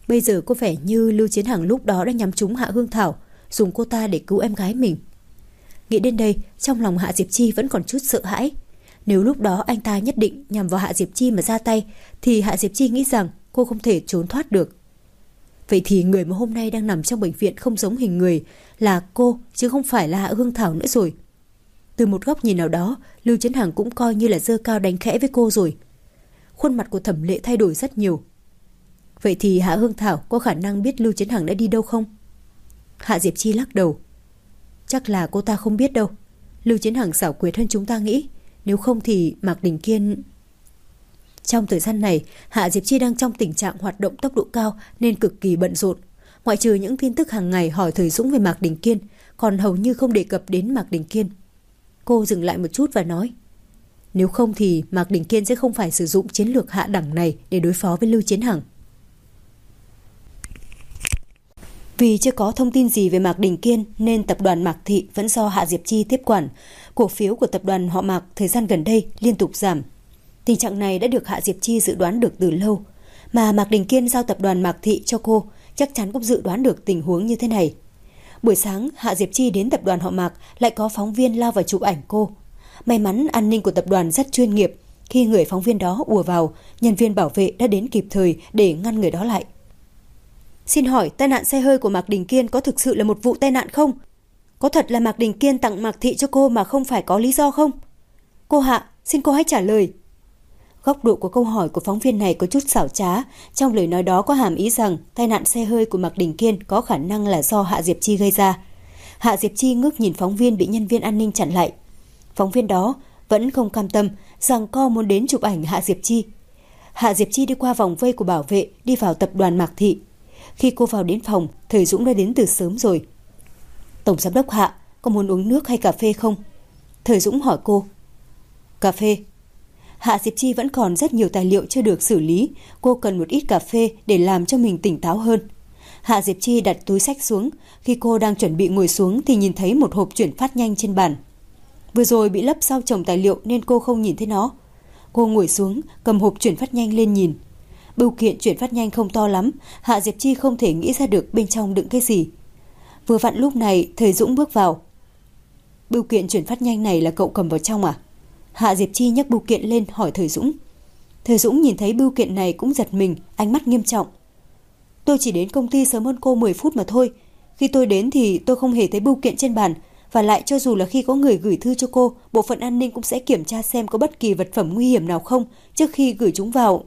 Bây giờ có vẻ như Lưu Chiến Hằng lúc đó đã nhắm trúng Hạ Hương Thảo, dùng cô ta để cứu em gái mình. Nghĩ đến đây, trong lòng Hạ Diệp Chi vẫn còn chút sợ hãi. Nếu lúc đó anh ta nhất định nhằm vào Hạ Diệp Chi mà ra tay, thì Hạ Diệp Chi nghĩ rằng cô không thể trốn thoát được. Vậy thì người mà hôm nay đang nằm trong bệnh viện không giống hình người là cô, chứ không phải là Hạ Hương Thảo nữa rồi. Từ một góc nhìn nào đó, Lưu Chiến Hằng cũng coi như là giơ cao đánh khẽ với cô rồi. Khuôn mặt của Thẩm Lệ thay đổi rất nhiều. Vậy thì Hạ Hương Thảo có khả năng biết Lưu Chiến Hằng đã đi đâu không? Hạ Diệp Chi lắc đầu. Chắc là cô ta không biết đâu. Lưu Chiến Hằng xảo quyệt hơn chúng ta nghĩ. Nếu không thì Mạc Đình Kiên... Trong thời gian này, Hạ Diệp Chi đang trong tình trạng hoạt động tốc độ cao nên cực kỳ bận rộn. Ngoại trừ những tin tức hàng ngày hỏi Thời Dũng về Mạc Đình Kiên, còn hầu như không đề cập đến Mạc Đình Kiên. Cô dừng lại một chút và nói, nếu không thì Mạc Đình Kiên sẽ không phải sử dụng chiến lược hạ đẳng này để đối phó với Lưu Chiến Hằng. Vì chưa có thông tin gì về Mạc Đình Kiên nên tập đoàn Mạc Thị vẫn do Hạ Diệp Chi tiếp quản. Cổ phiếu của tập đoàn họ Mạc thời gian gần đây liên tục giảm. Tình trạng này đã được Hạ Diệp Chi dự đoán được từ lâu. Mà Mạc Đình Kiên giao tập đoàn Mạc Thị cho cô, chắc chắn cũng dự đoán được tình huống như thế này. Buổi sáng, Hạ Diệp Chi đến tập đoàn họ Mạc lại có phóng viên lao vào chụp ảnh cô. May mắn an ninh của tập đoàn rất chuyên nghiệp. Khi người phóng viên đó ùa vào, nhân viên bảo vệ đã đến kịp thời để ngăn người đó lại. Xin hỏi tai nạn xe hơi của Mạc Đình Kiên có thực sự là một vụ tai nạn không? Có thật là Mạc Đình Kiên tặng Mạc Thị cho cô mà không phải có lý do không? Cô Hạ, xin cô hãy trả lời. Góc độ của câu hỏi của phóng viên này có chút xảo trá. Trong lời nói đó có hàm ý rằng tai nạn xe hơi của Mạc Đình Kiên có khả năng là do Hạ Diệp Chi gây ra. Hạ Diệp Chi ngước nhìn phóng viên bị nhân viên an ninh chặn lại. Phóng viên đó vẫn không cam tâm, giằng co muốn đến chụp ảnh Hạ Diệp Chi. Hạ Diệp Chi đi qua vòng vây của bảo vệ, đi vào tập đoàn Mạc Thị. Khi cô vào đến phòng, Thời Dũng đã đến từ sớm rồi. Tổng giám đốc Hạ, có muốn uống nước hay cà phê không? Thời Dũng hỏi cô. Cà phê. Hạ Diệp Chi vẫn còn rất nhiều tài liệu chưa được xử lý. Cô cần một ít cà phê để làm cho mình tỉnh táo hơn. Hạ Diệp Chi đặt túi xách xuống. Khi cô đang chuẩn bị ngồi xuống thì nhìn thấy một hộp chuyển phát nhanh trên bàn. Vừa rồi bị lấp sau chồng tài liệu nên cô không nhìn thấy nó. Cô ngồi xuống, cầm hộp chuyển phát nhanh lên nhìn. Bưu kiện chuyển phát nhanh không to lắm, Hạ Diệp Chi không thể nghĩ ra được bên trong đựng cái gì. Vừa vặn lúc này, Thời Dũng bước vào. Bưu kiện chuyển phát nhanh này là cậu cầm vào trong à? Hạ Diệp Chi nhấc bưu kiện lên hỏi Thời Dũng. Thời Dũng nhìn thấy bưu kiện này cũng giật mình, ánh mắt nghiêm trọng. Tôi chỉ đến công ty sớm hơn cô 10 phút mà thôi. Khi tôi đến thì tôi không hề thấy bưu kiện trên bàn. Và lại cho dù là khi có người gửi thư cho cô, bộ phận an ninh cũng sẽ kiểm tra xem có bất kỳ vật phẩm nguy hiểm nào không trước khi gửi chúng vào.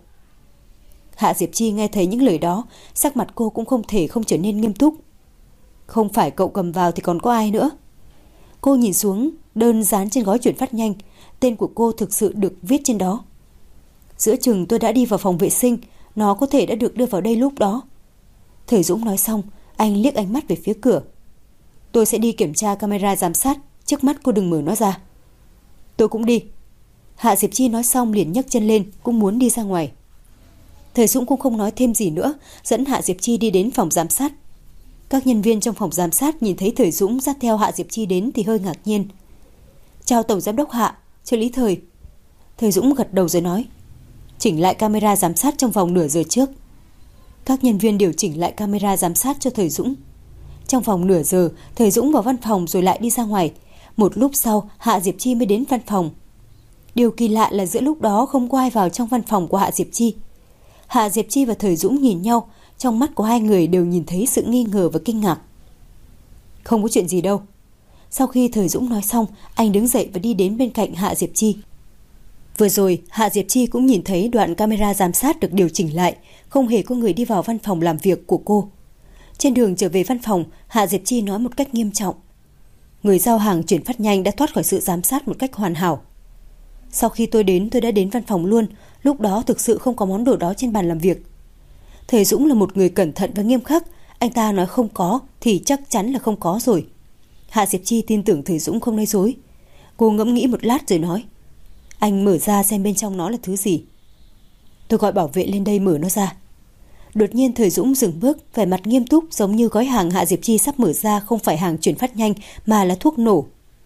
Hạ Diệp Chi nghe thấy những lời đó, sắc mặt cô cũng không thể không trở nên nghiêm túc. Không phải cậu cầm vào thì còn có ai nữa. Cô nhìn xuống đơn dán trên gói chuyển phát nhanh, tên của cô thực sự được viết trên đó. Giữa chừng tôi đã đi vào phòng vệ sinh, nó có thể đã được đưa vào đây lúc đó. Thời Dũng nói xong, anh liếc ánh mắt về phía cửa. Tôi sẽ đi kiểm tra camera giám sát, trước mắt cô đừng mở nó ra. Tôi cũng đi. Hạ Diệp Chi nói xong liền nhấc chân lên, cũng muốn đi ra ngoài. Thời Dũng cũng không nói thêm gì nữa, dẫn Hạ Diệp Chi đi đến phòng giám sát. Các nhân viên trong phòng giám sát nhìn thấy Thời Dũng dắt theo Hạ Diệp Chi đến thì hơi ngạc nhiên. Chào Tổng Giám đốc Hạ, trợ lý Thời. Thời Dũng gật đầu rồi nói. Chỉnh lại camera giám sát trong vòng nửa giờ trước. Các nhân viên điều chỉnh lại camera giám sát cho Thời Dũng. Trong vòng nửa giờ, Thời Dũng vào văn phòng rồi lại đi ra ngoài. Một lúc sau, Hạ Diệp Chi mới đến văn phòng. Điều kỳ lạ là giữa lúc đó không có ai vào trong văn phòng của Hạ Diệp Chi. Hạ Diệp Chi và Thời Dũng nhìn nhau, trong mắt của hai người đều nhìn thấy sự nghi ngờ và kinh ngạc. Không có chuyện gì đâu. Sau khi Thời Dũng nói xong, anh đứng dậy và đi đến bên cạnh Hạ Diệp Chi. Vừa rồi, Hạ Diệp Chi cũng nhìn thấy đoạn camera giám sát được điều chỉnh lại, không hề có người đi vào văn phòng làm việc của cô. Trên đường trở về văn phòng, Hạ Diệp Chi nói một cách nghiêm trọng. Người giao hàng chuyển phát nhanh đã thoát khỏi sự giám sát một cách hoàn hảo. Sau khi tôi đến, tôi đã đến văn phòng luôn, lúc đó thực sự không có món đồ đó trên bàn làm việc. Thời Dũng là một người cẩn thận và nghiêm khắc, anh ta nói không có thì chắc chắn là không có rồi. Hạ Diệp Chi tin tưởng Thời Dũng không nói dối. Cô ngẫm nghĩ một lát rồi nói. Anh mở ra xem bên trong nó là thứ gì. Tôi gọi bảo vệ lên đây mở nó ra. Đột nhiên Thời Dũng dừng bước, vẻ mặt nghiêm túc, giống như gói hàng Hạ Diệp Chi sắp mở ra không phải hàng chuyển phát nhanh mà là thuốc nổ.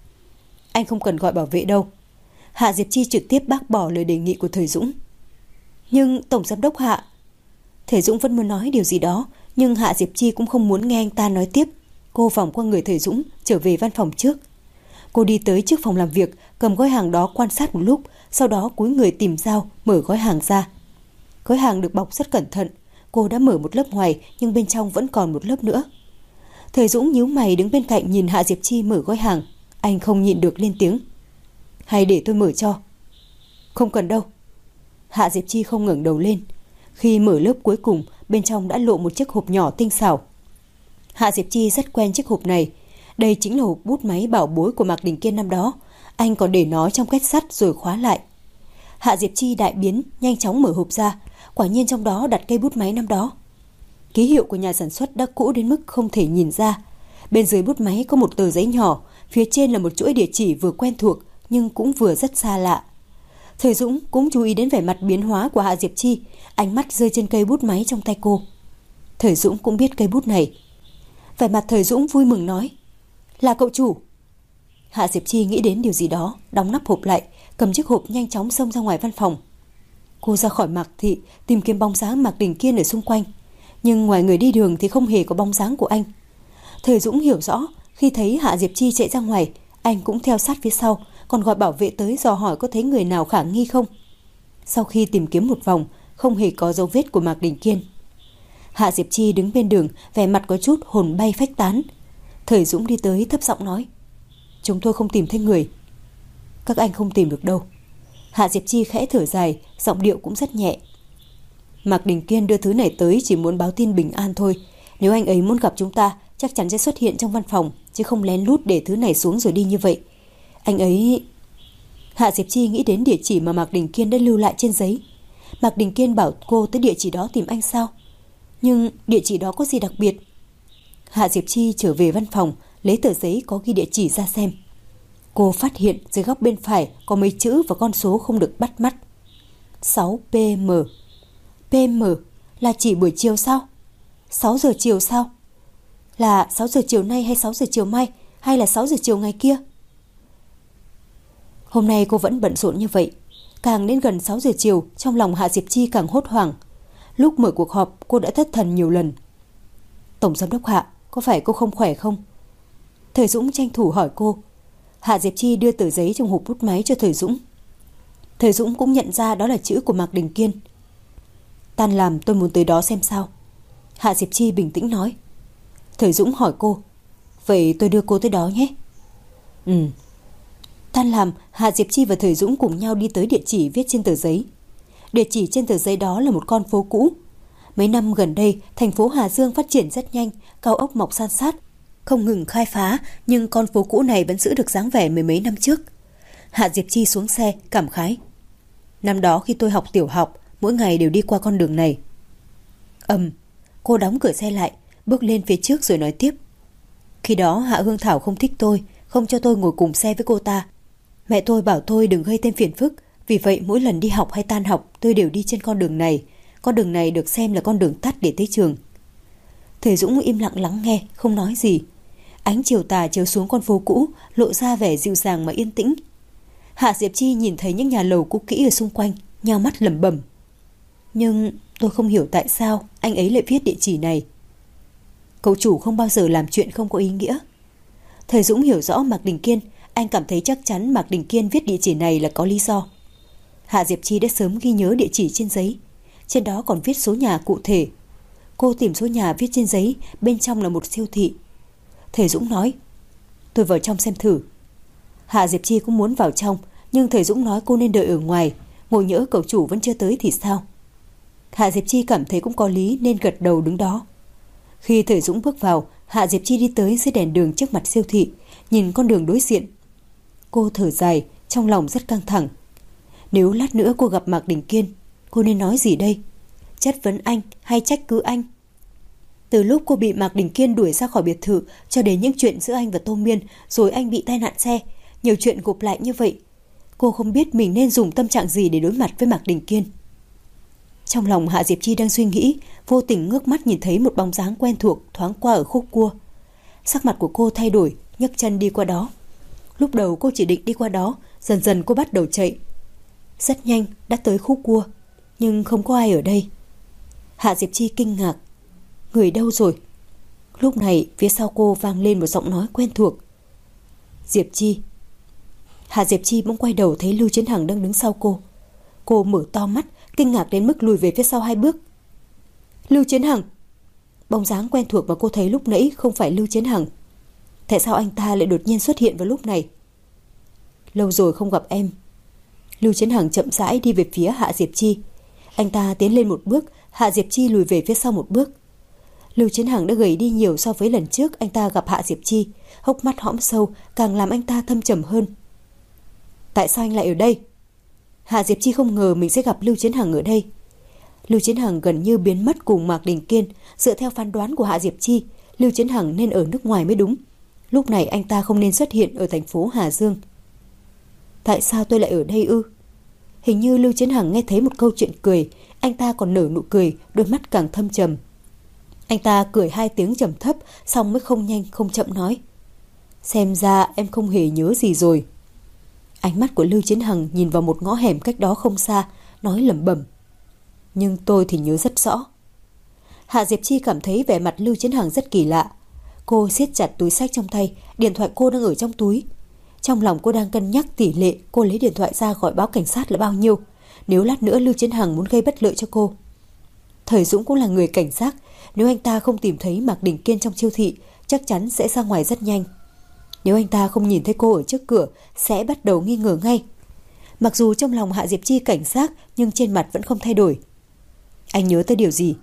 Anh không cần gọi bảo vệ đâu. Hạ Diệp Chi trực tiếp bác bỏ lời đề nghị của Thời Dũng. Nhưng Tổng Giám đốc Hạ. Thầy Dũng vẫn muốn nói điều gì đó, nhưng Hạ Diệp Chi cũng không muốn nghe anh ta nói tiếp. Cô vòng qua người thầy Dũng trở về văn phòng trước. Cô đi tới trước phòng làm việc, cầm gói hàng đó quan sát một lúc, sau đó cúi người tìm dao mở gói hàng ra. Gói hàng được bọc rất cẩn thận. Cô đã mở một lớp ngoài, nhưng bên trong vẫn còn một lớp nữa. Thầy Dũng nhíu mày đứng bên cạnh nhìn Hạ Diệp Chi mở gói hàng. Anh không nhịn được lên tiếng: "Hay để tôi mở cho?" "Không cần đâu." Hạ Diệp Chi không ngẩng đầu lên. Khi mở lớp cuối cùng, bên trong đã lộ một chiếc hộp nhỏ tinh xảo. Hạ Diệp Chi rất quen chiếc hộp này. Đây chính là hộp bút máy bảo bối của Mạc Đình Kiên năm đó. Anh còn để nó trong két sắt rồi khóa lại. Hạ Diệp Chi đại biến, nhanh chóng mở hộp ra. Quả nhiên trong đó đặt cây bút máy năm đó. Ký hiệu của nhà sản xuất đã cũ đến mức không thể nhìn ra. Bên dưới bút máy có một tờ giấy nhỏ, phía trên là một chuỗi địa chỉ vừa quen thuộc nhưng cũng vừa rất xa lạ. Thầy Dũng cũng chú ý đến vẻ mặt biến hóa của Hạ Diệp Chi, ánh mắt rơi trên cây bút máy trong tay cô. Thầy Dũng cũng biết cây bút này. Vẻ mặt thầy Dũng vui mừng nói: "Là cậu chủ." Hạ Diệp Chi nghĩ đến điều gì đó, đóng nắp hộp lại, cầm chiếc hộp nhanh chóng xông ra ngoài văn phòng. Cô ra khỏi Mạc thị, tìm kiếm bóng dáng Mạc Đình Kiên ở xung quanh, nhưng ngoài người đi đường thì không hề có bóng dáng của anh. Thầy Dũng hiểu rõ, khi thấy Hạ Diệp Chi chạy ra ngoài, anh cũng theo sát phía sau, còn gọi bảo vệ tới dò hỏi có thấy người nào khả nghi không. Sau khi tìm kiếm một vòng, không hề có dấu vết của Mạc Đình Kiên. Hạ Diệp Chi đứng bên đường, vẻ mặt có chút hồn bay phách tán. Thầy Dũng đi tới thấp giọng nói: "Chúng tôi không tìm thấy người." "Các anh không tìm được đâu." Hạ Diệp Chi khẽ thở dài, giọng điệu cũng rất nhẹ. "Mạc Đình Kiên đưa thứ này tới chỉ muốn báo tin bình an thôi. Nếu anh ấy muốn gặp chúng ta, chắc chắn sẽ xuất hiện trong văn phòng, chứ không lén lút để thứ này xuống rồi đi như vậy. Anh ấy..." Hạ Diệp Chi nghĩ đến địa chỉ mà Mạc Đình Kiên đã lưu lại trên giấy. Mạc Đình Kiên bảo cô tới địa chỉ đó tìm anh sao? Nhưng địa chỉ đó có gì đặc biệt? Hạ Diệp Chi trở về văn phòng, lấy tờ giấy có ghi địa chỉ ra xem. Cô phát hiện dưới góc bên phải có mấy chữ và con số không được bắt mắt. 6 PM. PM là chỉ buổi chiều sao? 6 giờ chiều sao? Là 6 giờ chiều nay hay 6 giờ chiều mai, hay là 6 giờ chiều ngày kia? Hôm nay cô vẫn bận rộn như vậy. Càng đến gần 6 giờ chiều, trong lòng Hạ Diệp Chi càng hốt hoảng. Lúc mở cuộc họp, cô đã thất thần nhiều lần. "Tổng giám đốc Hạ, có phải cô không khỏe không?" Thầy Dũng tranh thủ hỏi cô. Hạ Diệp Chi đưa tờ giấy trong hộp bút máy cho thầy Dũng. Thầy Dũng cũng nhận ra đó là chữ của Mạc Đình Kiên. "Tan làm tôi muốn tới đó xem sao." Hạ Diệp Chi bình tĩnh nói. Thầy Dũng hỏi cô: "Vậy tôi đưa cô tới đó nhé." "Ừ." Tan làm, Hạ Diệp Chi và thầy Dũng cùng nhau đi tới địa chỉ viết trên tờ giấy. Địa chỉ trên tờ giấy đó là một con phố cũ. Mấy năm gần đây, thành phố Hà Dương phát triển rất nhanh, cao ốc mọc san sát, không ngừng khai phá, nhưng con phố cũ này vẫn giữ được dáng vẻ mười mấy năm trước. Hạ Diệp Chi xuống xe, cảm khái: "Năm đó khi tôi học tiểu học, mỗi ngày đều đi qua con đường này." Cô đóng cửa xe lại, bước lên phía trước rồi nói tiếp: "Khi đó Hạ Hương Thảo không thích tôi, không cho tôi ngồi cùng xe với cô ta. Mẹ tôi bảo tôi đừng gây thêm phiền phức, vì vậy mỗi lần đi học hay tan học tôi đều đi trên con đường này. Con đường này được xem là con đường tắt để tới trường." Thầy Dũng im lặng lắng nghe, không nói gì. Ánh chiều tà chiếu xuống con phố cũ, lộ ra vẻ dịu dàng mà yên tĩnh. Hạ Diệp Chi nhìn thấy những nhà lầu cũ kỹ ở xung quanh, nhao mắt lẩm bẩm: "Nhưng tôi không hiểu tại sao anh ấy lại viết địa chỉ này." Cậu chủ không bao giờ làm chuyện không có ý nghĩa. Thầy Dũng hiểu rõ Mạc Đình Kiên, anh cảm thấy chắc chắn Mạc Đình Kiên viết địa chỉ này là có lý do. Hạ Diệp Chi đã sớm ghi nhớ địa chỉ trên giấy, trên đó còn viết số nhà cụ thể. Cô tìm số nhà viết trên giấy, bên trong là một siêu thị. Thầy Dũng nói: "Tôi vào trong xem thử." Hạ Diệp Chi cũng muốn vào trong, nhưng thầy Dũng nói cô nên đợi ở ngoài, ngồi nhỡ cậu chủ vẫn chưa tới thì sao. Hạ Diệp Chi cảm thấy cũng có lý nên gật đầu đứng đó. Khi thầy Dũng bước vào, Hạ Diệp Chi đi tới dưới đèn đường trước mặt siêu thị, nhìn con đường đối diện. Cô thở dài, trong lòng rất căng thẳng. Nếu lát nữa cô gặp Mạc Đình Kiên, cô nên nói gì đây? Chất vấn anh hay trách cứ anh? Từ lúc cô bị Mạc Đình Kiên đuổi ra khỏi biệt thự cho đến những chuyện giữa anh và Tô Miên, rồi anh bị tai nạn xe, nhiều chuyện gộp lại như vậy, cô không biết mình nên dùng tâm trạng gì để đối mặt với Mạc Đình Kiên. Trong lòng Hạ Diệp Chi đang suy nghĩ, vô tình ngước mắt nhìn thấy một bóng dáng quen thuộc thoáng qua ở khúc cua. Sắc mặt của cô thay đổi, nhấc chân đi qua đó. Lúc đầu cô chỉ định đi qua đó, dần dần cô bắt đầu chạy. Rất nhanh đã tới khúc cua, nhưng không có ai ở đây. Hạ Diệp Chi kinh ngạc. Người đâu rồi? Lúc này phía sau cô vang lên một giọng nói quen thuộc. Diệp Chi. Hạ Diệp Chi bỗng quay đầu thấy Lưu Chiến Hằng đang đứng sau cô. Cô mở to mắt, kinh ngạc đến mức lùi về phía sau 2 bước. Lưu Chiến Hằng. Bóng dáng quen thuộc mà cô thấy lúc nãy không phải Lưu Chiến Hằng. Tại sao anh ta lại đột nhiên xuất hiện vào lúc này? Lâu rồi không gặp em. Lưu Chiến Hằng chậm rãi đi về phía Hạ Diệp Chi. Anh ta tiến lên một bước, Hạ Diệp Chi lùi về phía sau một bước. Lưu Chiến Hằng đã gầy đi nhiều so với lần trước anh ta gặp Hạ Diệp Chi, hốc mắt hõm sâu càng làm anh ta thâm trầm hơn. Tại sao anh lại ở đây? Hạ Diệp Chi không ngờ mình sẽ gặp Lưu Chiến Hằng ở đây. Lưu Chiến Hằng gần như biến mất cùng Mạc Đình Kiên. Dựa theo phán đoán của Hạ Diệp Chi, Lưu Chiến Hằng nên ở nước ngoài mới đúng. Lúc này anh ta không nên xuất hiện ở thành phố Hà Dương. Tại sao tôi lại ở đây ư? Hình như Lưu Chiến Hằng nghe thấy một câu chuyện cười. Anh ta còn nở nụ cười, đôi mắt càng thâm trầm. Anh ta cười 2 tiếng trầm thấp, xong mới không nhanh không chậm nói. Xem ra em không hề nhớ gì rồi. Ánh mắt của Lưu Chiến Hằng nhìn vào một ngõ hẻm cách đó không xa, nói lẩm bẩm. Nhưng tôi thì nhớ rất rõ. Hạ Diệp Chi cảm thấy vẻ mặt Lưu Chiến Hằng rất kỳ lạ. Cô siết chặt túi xách trong tay, điện thoại cô đang ở trong túi. Trong lòng cô đang cân nhắc tỷ lệ cô lấy điện thoại ra gọi báo cảnh sát là bao nhiêu, nếu lát nữa Lưu Chiến Hằng muốn gây bất lợi cho cô. Thời Dũng cũng là người cảnh giác, nếu anh ta không tìm thấy Mạc Đình Kiên trong siêu thị, chắc chắn sẽ ra ngoài rất nhanh. Nếu anh ta không nhìn thấy cô ở trước cửa, sẽ bắt đầu nghi ngờ ngay. Mặc dù trong lòng Hạ Diệp Chi cảnh giác, nhưng trên mặt vẫn không thay đổi. Anh nhớ tới điều gì?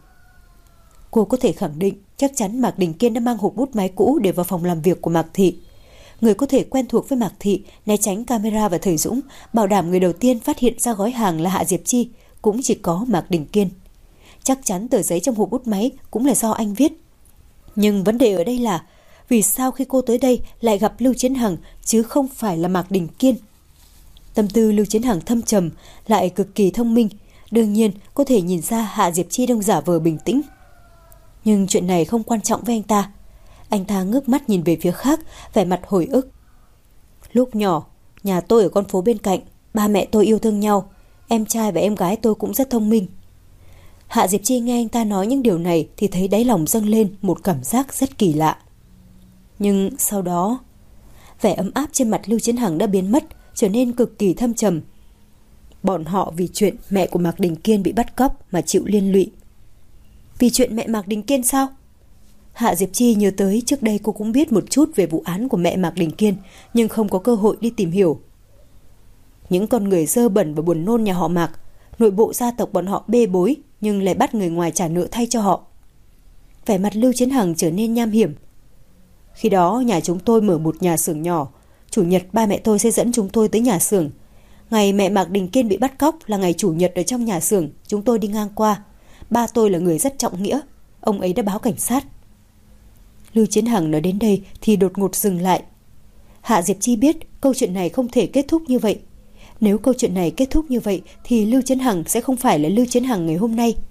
Cô có thể khẳng định chắc chắn Mạc Đình Kiên đã mang hộp bút máy cũ để vào phòng làm việc của Mạc Thị. Người có thể quen thuộc với Mạc Thị, né tránh camera và Thời Dũng, bảo đảm người đầu tiên phát hiện ra gói hàng là Hạ Diệp Chi, cũng chỉ có Mạc Đình Kiên. Chắc chắn tờ giấy trong hộp bút máy cũng là do anh viết. Nhưng vấn đề ở đây là vì sao khi cô tới đây lại gặp Lưu Chiến Hằng chứ không phải là Mạc Đình Kiên? Tâm tư Lưu Chiến Hằng thâm trầm, lại cực kỳ thông minh. Đương nhiên có thể nhìn ra Hạ Diệp Chi đang giả vờ bình tĩnh. Nhưng chuyện này không quan trọng với anh ta. Anh ta ngước mắt nhìn về phía khác, vẻ mặt hồi ức. Lúc nhỏ, nhà tôi ở con phố bên cạnh, ba mẹ tôi yêu thương nhau. Em trai và em gái tôi cũng rất thông minh. Hạ Diệp Chi nghe anh ta nói những điều này thì thấy đáy lòng dâng lên một cảm giác rất kỳ lạ. Nhưng sau đó, vẻ ấm áp trên mặt Lưu Chiến Hằng đã biến mất, trở nên cực kỳ thâm trầm. Bọn họ vì chuyện mẹ của Mạc Đình Kiên bị bắt cóc mà chịu liên lụy. Vì chuyện mẹ Mạc Đình Kiên sao? Hạ Diệp Chi nhớ tới trước đây cô cũng biết một chút về vụ án của mẹ Mạc Đình Kiên, nhưng không có cơ hội đi tìm hiểu. Những con người dơ bẩn và buồn nôn nhà họ Mạc, nội bộ gia tộc bọn họ bê bối nhưng lại bắt người ngoài trả nợ thay cho họ. Vẻ mặt Lưu Chiến Hằng trở nên nham hiểm. Khi đó nhà chúng tôi mở một nhà xưởng nhỏ, chủ nhật ba mẹ tôi sẽ dẫn chúng tôi tới nhà xưởng. Ngày mẹ Mạc Đình Kiên bị bắt cóc là ngày chủ nhật ở trong nhà xưởng, chúng tôi đi ngang qua. Ba tôi là người rất trọng nghĩa, ông ấy đã báo cảnh sát. Lưu Chiến Hằng nói đến đây thì đột ngột dừng lại. Hạ Diệp Chi biết câu chuyện này không thể kết thúc như vậy. Nếu câu chuyện này kết thúc như vậy thì Lưu Chiến Hằng sẽ không phải là Lưu Chiến Hằng ngày hôm nay.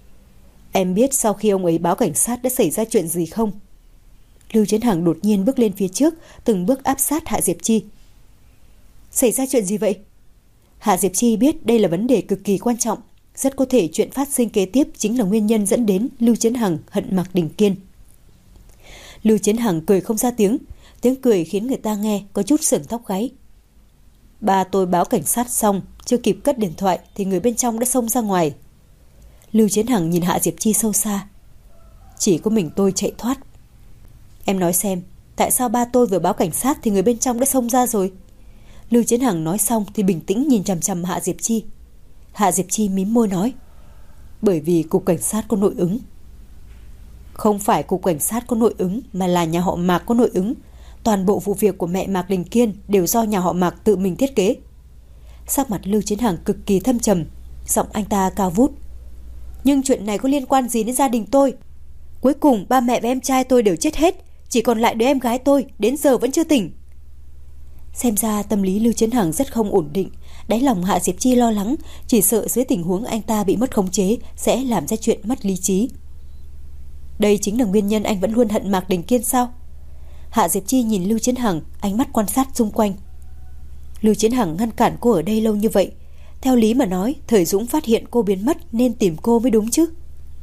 Em biết sau khi ông ấy báo cảnh sát đã xảy ra chuyện gì không? Lưu Chiến Hằng đột nhiên bước lên phía trước, từng bước áp sát Hạ Diệp Chi. Xảy ra chuyện gì vậy? Hạ Diệp Chi biết đây là vấn đề cực kỳ quan trọng. Rất có thể chuyện phát sinh kế tiếp chính là nguyên nhân dẫn đến Lưu Chiến Hằng hận Mạc Đình Kiên. Lưu Chiến Hằng cười không ra tiếng. Tiếng cười khiến người ta nghe có chút sởn tóc gáy. Ba tôi báo cảnh sát xong, chưa kịp cất điện thoại thì người bên trong đã xông ra ngoài. Lưu Chiến Hằng nhìn Hạ Diệp Chi sâu xa. Chỉ có mình tôi chạy thoát. Em nói xem, tại sao ba tôi vừa báo cảnh sát thì người bên trong đã xông ra rồi? Lưu Chiến Hằng nói xong thì bình tĩnh nhìn chằm chằm Hạ Diệp Chi. Hạ Diệp Chi mím môi nói. Bởi vì cục cảnh sát có nội ứng. Không phải cục cảnh sát có nội ứng mà là nhà họ Mạc có nội ứng. Toàn bộ vụ việc của mẹ Mạc Đình Kiên đều do nhà họ Mạc tự mình thiết kế. Sắc mặt Lưu Chiến Hằng cực kỳ thâm trầm, giọng anh ta cao vút. Nhưng chuyện này có liên quan gì đến gia đình tôi? Cuối cùng ba mẹ và em trai tôi đều chết hết, chỉ còn lại đứa em gái tôi đến giờ vẫn chưa tỉnh. Xem ra tâm lý Lưu Chiến Hằng rất không ổn định. Đáy lòng Hạ Diệp Chi lo lắng, chỉ sợ dưới tình huống anh ta bị mất khống chế sẽ làm ra chuyện mất lý trí. Đây chính là nguyên nhân anh vẫn luôn hận Mạc Đình Kiên sao? Hạ Diệp Chi nhìn Lưu Chiến Hằng, ánh mắt quan sát xung quanh. Lưu Chiến Hằng ngăn cản cô ở đây lâu như vậy, theo lý mà nói Thời Dũng phát hiện cô biến mất nên tìm cô mới đúng chứ.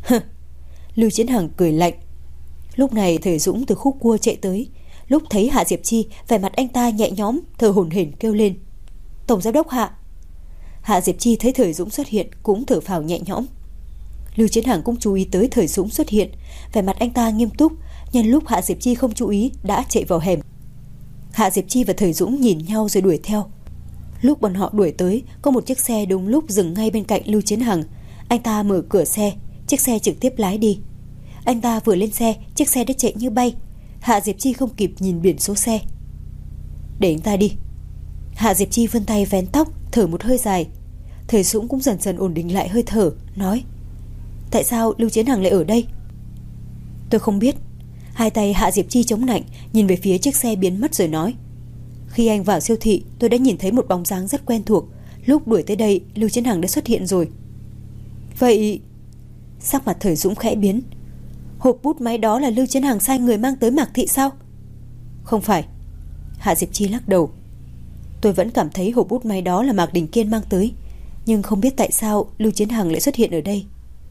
Lưu Chiến Hằng cười lạnh. Lúc này Thời Dũng từ khúc cua chạy tới. Lúc thấy Hạ Diệp Chi, vẻ mặt anh ta nhẹ nhõm, thở hổn hển kêu lên: Tổng giám đốc Hạ. Hạ Diệp Chi thấy Thời Dũng xuất hiện cũng thở phào nhẹ nhõm. Lưu Chiến Hằng cũng chú ý tới Thời Dũng xuất hiện, vẻ mặt anh ta nghiêm túc, nhân lúc Hạ Diệp Chi không chú ý đã chạy vào hẻm. Hạ Diệp Chi và Thời Dũng nhìn nhau rồi đuổi theo. Lúc bọn họ đuổi tới, có một chiếc xe đúng lúc dừng ngay bên cạnh Lưu Chiến Hằng. Anh ta mở cửa xe, chiếc xe trực tiếp lái đi. Anh ta vừa lên xe, chiếc xe đã chạy như bay. Hạ Diệp Chi không kịp nhìn biển số xe. Để anh ta đi. Hạ Diệp Chi vươn tay vén tóc, thở một hơi dài. Thời Dũng cũng dần dần ổn định lại hơi thở, nói: Tại sao Lưu Chiến Hằng lại ở đây? Tôi không biết. Hai tay Hạ Diệp Chi chống nạnh, nhìn về phía chiếc xe biến mất rồi nói: Khi anh vào siêu thị, tôi đã nhìn thấy một bóng dáng rất quen thuộc. Lúc đuổi tới đây, Lưu Chiến Hằng đã xuất hiện rồi. Vậy... Sắc mặt Thời Dũng khẽ biến. Hộp bút máy đó là Lưu Chiến Hằng sai người mang tới Mạc Thị sao? Không phải. Hạ Diệp Chi lắc đầu. Tôi vẫn cảm thấy hộp bút máy đó là Mạc Đình Kiên mang tới, nhưng không biết tại sao Lưu Chiến Hằng lại xuất hiện ở đây.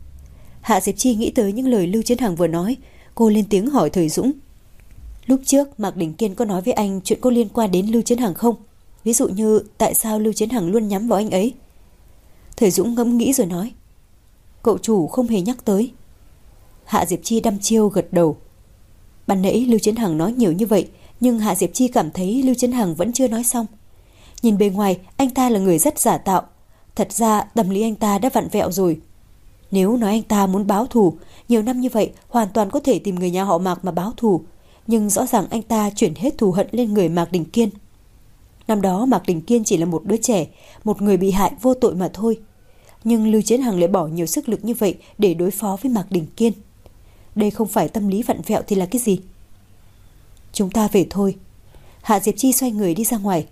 Hạ Diệp Chi nghĩ tới những lời Lưu Chiến Hằng vừa nói. Cô lên tiếng hỏi Thời Dũng: Lúc trước Mạc Đình Kiên có nói với anh chuyện có liên quan đến Lưu Chiến Hằng không? Ví dụ như tại sao Lưu Chiến Hằng luôn nhắm vào anh ấy? Thời Dũng ngẫm nghĩ rồi nói: Cậu chủ không hề nhắc tới. Hạ Diệp Chi đăm chiêu gật đầu. Ban nãy Lưu Chiến Hằng nói nhiều như vậy, nhưng Hạ Diệp Chi cảm thấy Lưu Chiến Hằng vẫn chưa nói xong. Nhìn bề ngoài, anh ta là người rất giả tạo. Thật ra tâm lý anh ta đã vặn vẹo rồi. Nếu nói anh ta muốn báo thù, nhiều năm như vậy hoàn toàn có thể tìm người nhà họ Mạc mà báo thù. Nhưng rõ ràng anh ta chuyển hết thù hận lên người Mạc Đình Kiên. Năm đó Mạc Đình Kiên chỉ là một đứa trẻ, một người bị hại vô tội mà thôi. Nhưng Lưu Chiến Hằng lại bỏ nhiều sức lực như vậy để đối phó với Mạc Đình Kiên. Đây không phải tâm lý vặn vẹo thì là cái gì? Chúng ta về thôi. Hạ Diệp Chi xoay người đi ra ngoài.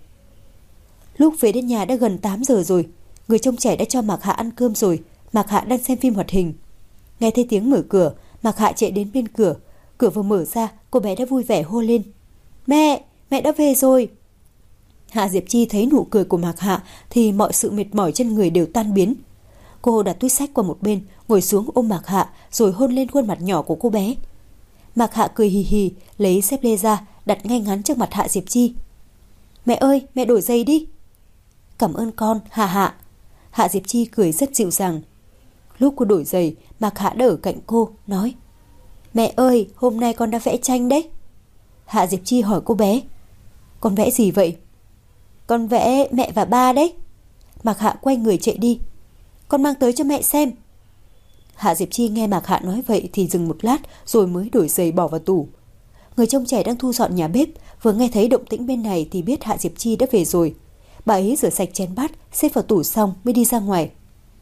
Lúc về đến nhà đã gần 8 giờ rồi. Người trông trẻ đã cho Mạc Hạ ăn cơm rồi. Mạc Hạ đang xem phim hoạt hình. Nghe thấy tiếng mở cửa, Mạc Hạ chạy đến bên cửa. Cửa vừa mở ra, cô bé đã vui vẻ hô lên: Mẹ, mẹ đã về rồi. Hạ Diệp Chi thấy nụ cười của Mạc Hạ thì mọi sự mệt mỏi trên người đều tan biến. Cô đặt túi xách qua một bên, ngồi xuống ôm Mạc Hạ rồi hôn lên khuôn mặt nhỏ của cô bé. Mạc Hạ cười hì hì, lấy xếp lê ra đặt ngay ngắn trước mặt Hạ Diệp Chi. Mẹ ơi, mẹ đổi giày đi. Cảm ơn con, Hạ Hạ. Hạ Diệp Chi cười rất dịu dàng. Lúc cô đổi giày, Mạc Hạ đã ở cạnh cô, nói: Mẹ ơi, hôm nay con đã vẽ tranh đấy. Hạ Diệp Chi hỏi cô bé: Con vẽ gì vậy? Con vẽ mẹ và ba đấy. Mạc Hạ quay người chạy đi. Con mang tới cho mẹ xem. Hạ Diệp Chi nghe Mạc Hạ nói vậy thì dừng một lát rồi mới đổi giày bỏ vào tủ. Người trông trẻ đang thu dọn nhà bếp vừa nghe thấy động tĩnh bên này thì biết Hạ Diệp Chi đã về rồi. Bà ấy rửa sạch chén bát, xếp vào tủ xong mới đi ra ngoài.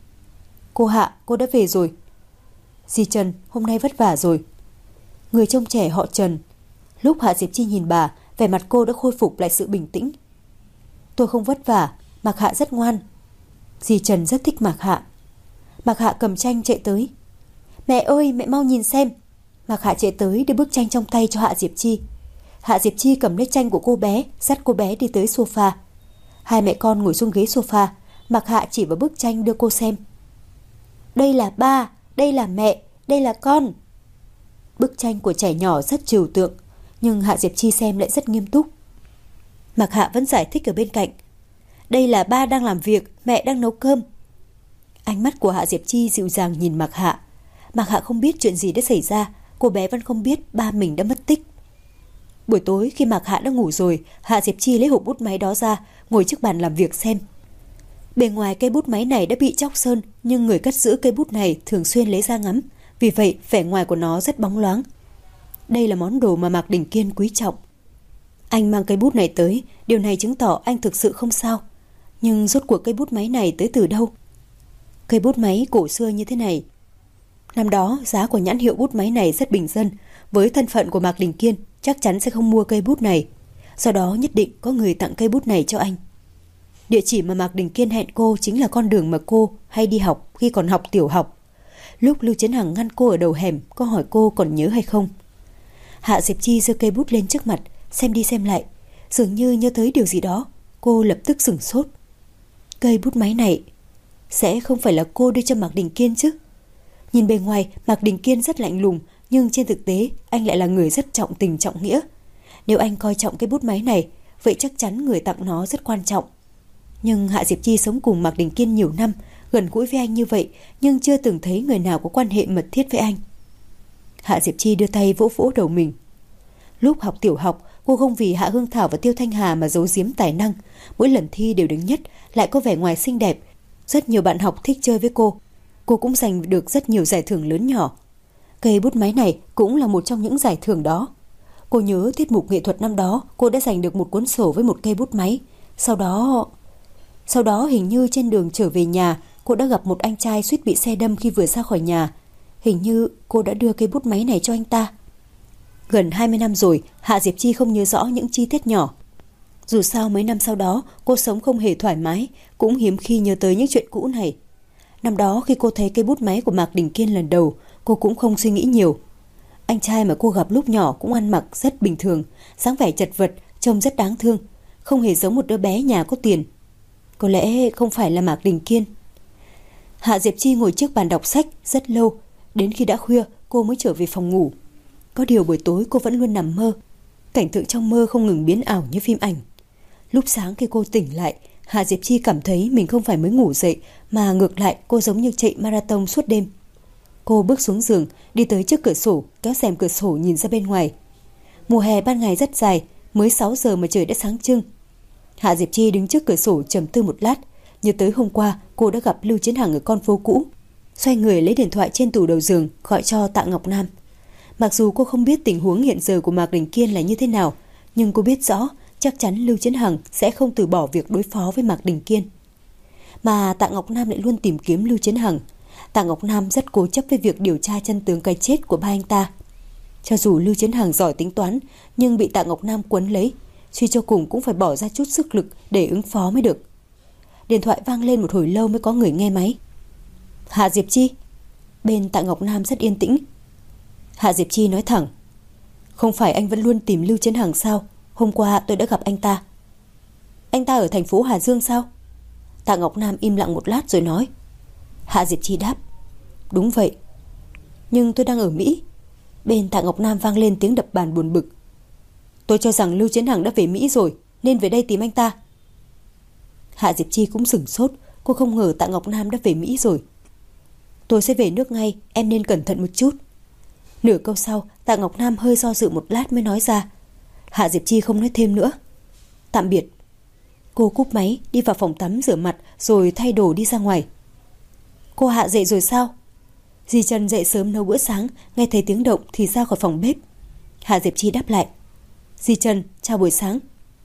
Cô Hạ, cô đã về rồi. Dì Trần, hôm nay vất vả rồi. Người trông trẻ họ Trần. Lúc Hạ Diệp Chi nhìn bà, vẻ mặt cô đã khôi phục lại sự bình tĩnh. Tôi không vất vả, Mạc Hạ rất ngoan. Dì Trần rất thích Mạc Hạ. Mạc Hạ cầm tranh chạy tới. Mẹ ơi, mẹ mau nhìn xem. Mạc Hạ chạy tới đưa bức tranh trong tay cho Hạ Diệp Chi. Hạ Diệp Chi cầm lấy tranh của cô bé, dắt cô bé đi tới sofa. Hai mẹ con ngồi xuống ghế sofa. Mạc Hạ chỉ vào bức tranh đưa cô xem. Đây là ba, đây là mẹ, đây là con. Bức tranh của trẻ nhỏ rất trừu tượng, nhưng Hạ Diệp Chi xem lại rất nghiêm túc. Mạc Hạ vẫn giải thích ở bên cạnh. Đây là ba đang làm việc, mẹ đang nấu cơm. Ánh mắt của Hạ Diệp Chi dịu dàng nhìn Mạc Hạ. Mạc Hạ không biết chuyện gì đã xảy ra. Cô bé vẫn không biết ba mình đã mất tích. Buổi tối khi Mạc Hạ đã ngủ rồi, Hạ Diệp Chi lấy hộp bút máy đó ra, ngồi trước bàn làm việc xem. Bề ngoài cây bút máy này đã bị chóc sơn, nhưng người cất giữ cây bút này thường xuyên lấy ra ngắm. Vì vậy vẻ ngoài của nó rất bóng loáng. Đây là món đồ mà Mạc Đình Kiên quý trọng. Anh mang cây bút này tới, điều này chứng tỏ anh thực sự không sao. Nhưng rốt cuộc cây bút máy này tới từ đâu? Cây bút máy cổ xưa như thế này. Năm đó giá của nhãn hiệu bút máy này rất bình dân. Với thân phận của Mạc Đình Kiên chắc chắn sẽ không mua cây bút này. Do đó nhất định có người tặng cây bút này cho anh. Địa chỉ mà Mạc Đình Kiên hẹn cô chính là con đường mà cô hay đi học khi còn học tiểu học. Lúc Lưu Chiến Hằng ngăn cô ở đầu hẻm, có hỏi cô còn nhớ hay không. Hạ Diệp Chi giơ cây bút lên trước mặt, xem đi xem lại. Dường như nhớ tới điều gì đó, cô lập tức sửng sốt. Cây bút máy này sẽ không phải là cô đưa cho Mạc Đình Kiên chứ? Nhìn bề ngoài, Mạc Đình Kiên rất lạnh lùng, nhưng trên thực tế anh lại là người rất trọng tình trọng nghĩa. Nếu anh coi trọng cái bút máy này, vậy chắc chắn người tặng nó rất quan trọng. Nhưng Hạ Diệp Chi sống cùng Mạc Đình Kiên nhiều năm, gần gũi với anh như vậy, nhưng chưa từng thấy người nào có quan hệ mật thiết với anh. Hạ Diệp Chi đưa tay vỗ vỗ đầu mình. Lúc học tiểu học, cô không vì Hạ Hương Thảo và Tiêu Thanh Hà mà giấu giếm tài năng. Mỗi lần thi đều đứng nhất, lại có vẻ ngoài xinh đẹp. Rất nhiều bạn học thích chơi với cô. Cô cũng giành được rất nhiều giải thưởng lớn nhỏ. Cây bút máy này cũng là một trong những giải thưởng đó. Cô nhớ tiết mục nghệ thuật năm đó, cô đã giành được một cuốn sổ với một cây bút máy. Sau đó hình như trên đường trở về nhà, cô đã gặp một anh trai suýt bị xe đâm khi vừa ra khỏi nhà. Hình như cô đã đưa cây bút máy này cho anh ta. Gần 20 năm rồi, Hạ Diệp Chi không nhớ rõ những chi tiết nhỏ. Dù sao mấy năm sau đó, cô sống không hề thoải mái, cũng hiếm khi nhớ tới những chuyện cũ này. Năm đó khi cô thấy cây bút máy của Mạc Đình Kiên lần đầu, cô cũng không suy nghĩ nhiều. Anh trai mà cô gặp lúc nhỏ cũng ăn mặc rất bình thường, dáng vẻ chật vật, trông rất đáng thương, không hề giống một đứa bé nhà có tiền. Có lẽ không phải là Mạc Đình Kiên. Hạ Diệp Chi ngồi trước bàn đọc sách rất lâu, đến khi đã khuya cô mới trở về phòng ngủ. Có điều buổi tối cô vẫn luôn nằm mơ. Cảnh tượng trong mơ không ngừng biến ảo như phim ảnh. Lúc sáng khi cô tỉnh lại, Hạ Diệp Chi cảm thấy mình không phải mới ngủ dậy, mà ngược lại cô giống như chạy marathon suốt đêm. Cô bước xuống giường, đi tới trước cửa sổ, kéo rèm cửa sổ nhìn ra bên ngoài. Mùa hè ban ngày rất dài, mới 6 giờ mà trời đã sáng trưng. Hạ Diệp Chi đứng trước cửa sổ trầm tư một lát, nhớ tới hôm qua cô đã gặp Lưu Chiến Hằng ở con phố cũ. Xoay người lấy điện thoại trên tủ đầu giường, gọi cho Tạ Ngọc Nam. Mặc dù cô không biết tình huống hiện giờ của Mạc Đình Kiên là như thế nào, nhưng cô biết rõ chắc chắn Lưu Chiến Hằng sẽ không từ bỏ việc đối phó với Mạc Đình Kiên. Mà Tạ Ngọc Nam lại luôn tìm kiếm Lưu Chiến Hằng. Tạ Ngọc Nam rất cố chấp với việc điều tra chân tướng cái chết của ba anh ta. Cho dù Lưu Chiến Hằng giỏi tính toán, nhưng bị Tạ Ngọc Nam quấn lấy, suy cho cùng cũng phải bỏ ra chút sức lực để ứng phó mới được. Điện thoại vang lên một hồi lâu mới có người nghe máy. Hạ Diệp Chi. Bên Tạ Ngọc Nam rất yên tĩnh. Hạ Diệp Chi nói thẳng. Không phải anh vẫn luôn tìm Lưu Chiến Hằng sao? Hôm qua tôi đã gặp anh ta. Anh ta ở thành phố Hà Dương sao? Tạ Ngọc Nam im lặng một lát rồi nói. Hạ Diệp Chi đáp. Đúng vậy. Nhưng tôi đang ở Mỹ. Bên Tạ Ngọc Nam vang lên tiếng đập bàn buồn bực. Tôi cho rằng Lưu Chiến Hằng đã về Mỹ rồi, nên về đây tìm anh ta. Hạ Diệp Chi cũng sửng sốt. Cô không ngờ Tạ Ngọc Nam đã về Mỹ rồi. Tôi sẽ về nước ngay, em nên cẩn thận một chút. Nửa câu sau, Tạ Ngọc Nam hơi do dự một lát mới nói ra. Hạ Diệp Chi không nói thêm nữa. Tạm biệt. Cô cúp máy, đi vào phòng tắm rửa mặt rồi thay đồ đi ra ngoài. Cô Hạ dậy rồi sao? Dì Trần dậy sớm nấu bữa sáng, nghe thấy tiếng động thì ra khỏi phòng bếp. Hạ Diệp Chi đáp lại. Dì Trần, chào buổi sáng.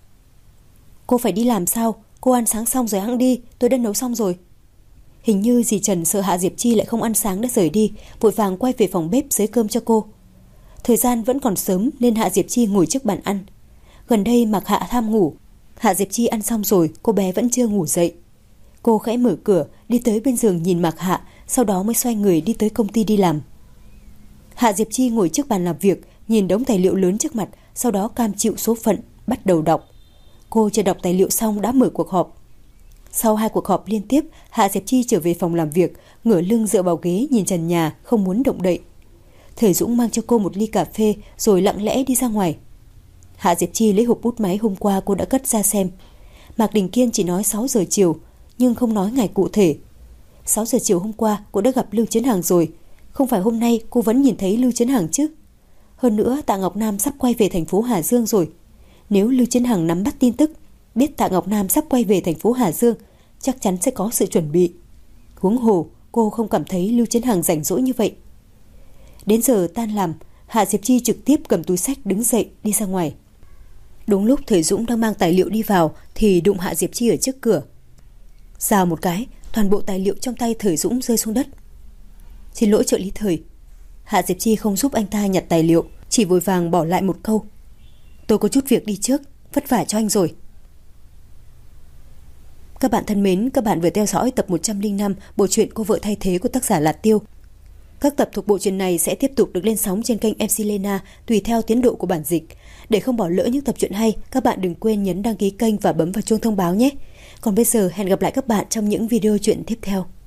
Cô phải đi làm sao? Cô ăn sáng xong rồi hẵng đi, tôi đã nấu xong rồi. Hình như dì Trần sợ Hạ Diệp Chi lại không ăn sáng đã rời đi, vội vàng quay về phòng bếp xới cơm cho cô. Thời gian vẫn còn sớm nên Hạ Diệp Chi ngồi trước bàn ăn. Gần đây Mạc Hạ tham ngủ. Hạ Diệp Chi ăn xong rồi, cô bé vẫn chưa ngủ dậy. Cô khẽ mở cửa, đi tới bên giường nhìn Mạc Hạ, sau đó mới xoay người đi tới công ty đi làm. Hạ Diệp Chi ngồi trước bàn làm việc, nhìn đống tài liệu lớn trước mặt, sau đó cam chịu số phận, bắt đầu đọc. Cô chưa đọc tài liệu xong đã mở cuộc họp. Sau 2 cuộc họp liên tiếp, Hạ Diệp Chi trở về phòng làm việc, ngửa lưng dựa vào ghế nhìn trần nhà, không muốn động đậy. Thời Dũng mang cho cô một ly cà phê rồi lặng lẽ đi ra ngoài. Hạ Diệp Chi lấy hộp bút máy hôm qua cô đã cất ra xem. Mạc Đình Kiên chỉ nói 6 giờ chiều, nhưng không nói ngày cụ thể. 6 giờ chiều hôm qua cô đã gặp Lưu Chiến Hằng rồi. Không phải hôm nay cô vẫn nhìn thấy Lưu Chiến Hằng chứ? Hơn nữa Tạ Ngọc Nam sắp quay về thành phố Hà Dương rồi. Nếu Lưu Chiến Hằng nắm bắt tin tức, biết Tạ Ngọc Nam sắp quay về thành phố Hà Dương, chắc chắn sẽ có sự chuẩn bị. Huống hồ cô không cảm thấy Lưu Chiến Hằng rảnh rỗi như vậy. Đến giờ tan làm, Hạ Diệp Chi trực tiếp cầm túi xách đứng dậy đi ra ngoài. Đúng lúc Thời Dũng đang mang tài liệu đi vào thì đụng Hạ Diệp Chi ở trước cửa. Rào một cái, toàn bộ tài liệu trong tay Thời Dũng rơi xuống đất. Xin lỗi trợ lý Thời. Hạ Diệp Chi không giúp anh ta nhặt tài liệu, chỉ vội vàng bỏ lại một câu. Tôi có chút việc đi trước, vất vả cho anh rồi. Các bạn thân mến, các bạn vừa theo dõi tập 105 bộ truyện Cô vợ thay thế của tác giả Lạt Tiêu. Các tập thuộc bộ truyện này sẽ tiếp tục được lên sóng trên kênh MC Lena tùy theo tiến độ của bản dịch. Để không bỏ lỡ những tập truyện hay, các bạn đừng quên nhấn đăng ký kênh và bấm vào chuông thông báo nhé. Còn bây giờ hẹn gặp lại các bạn trong những video truyện tiếp theo.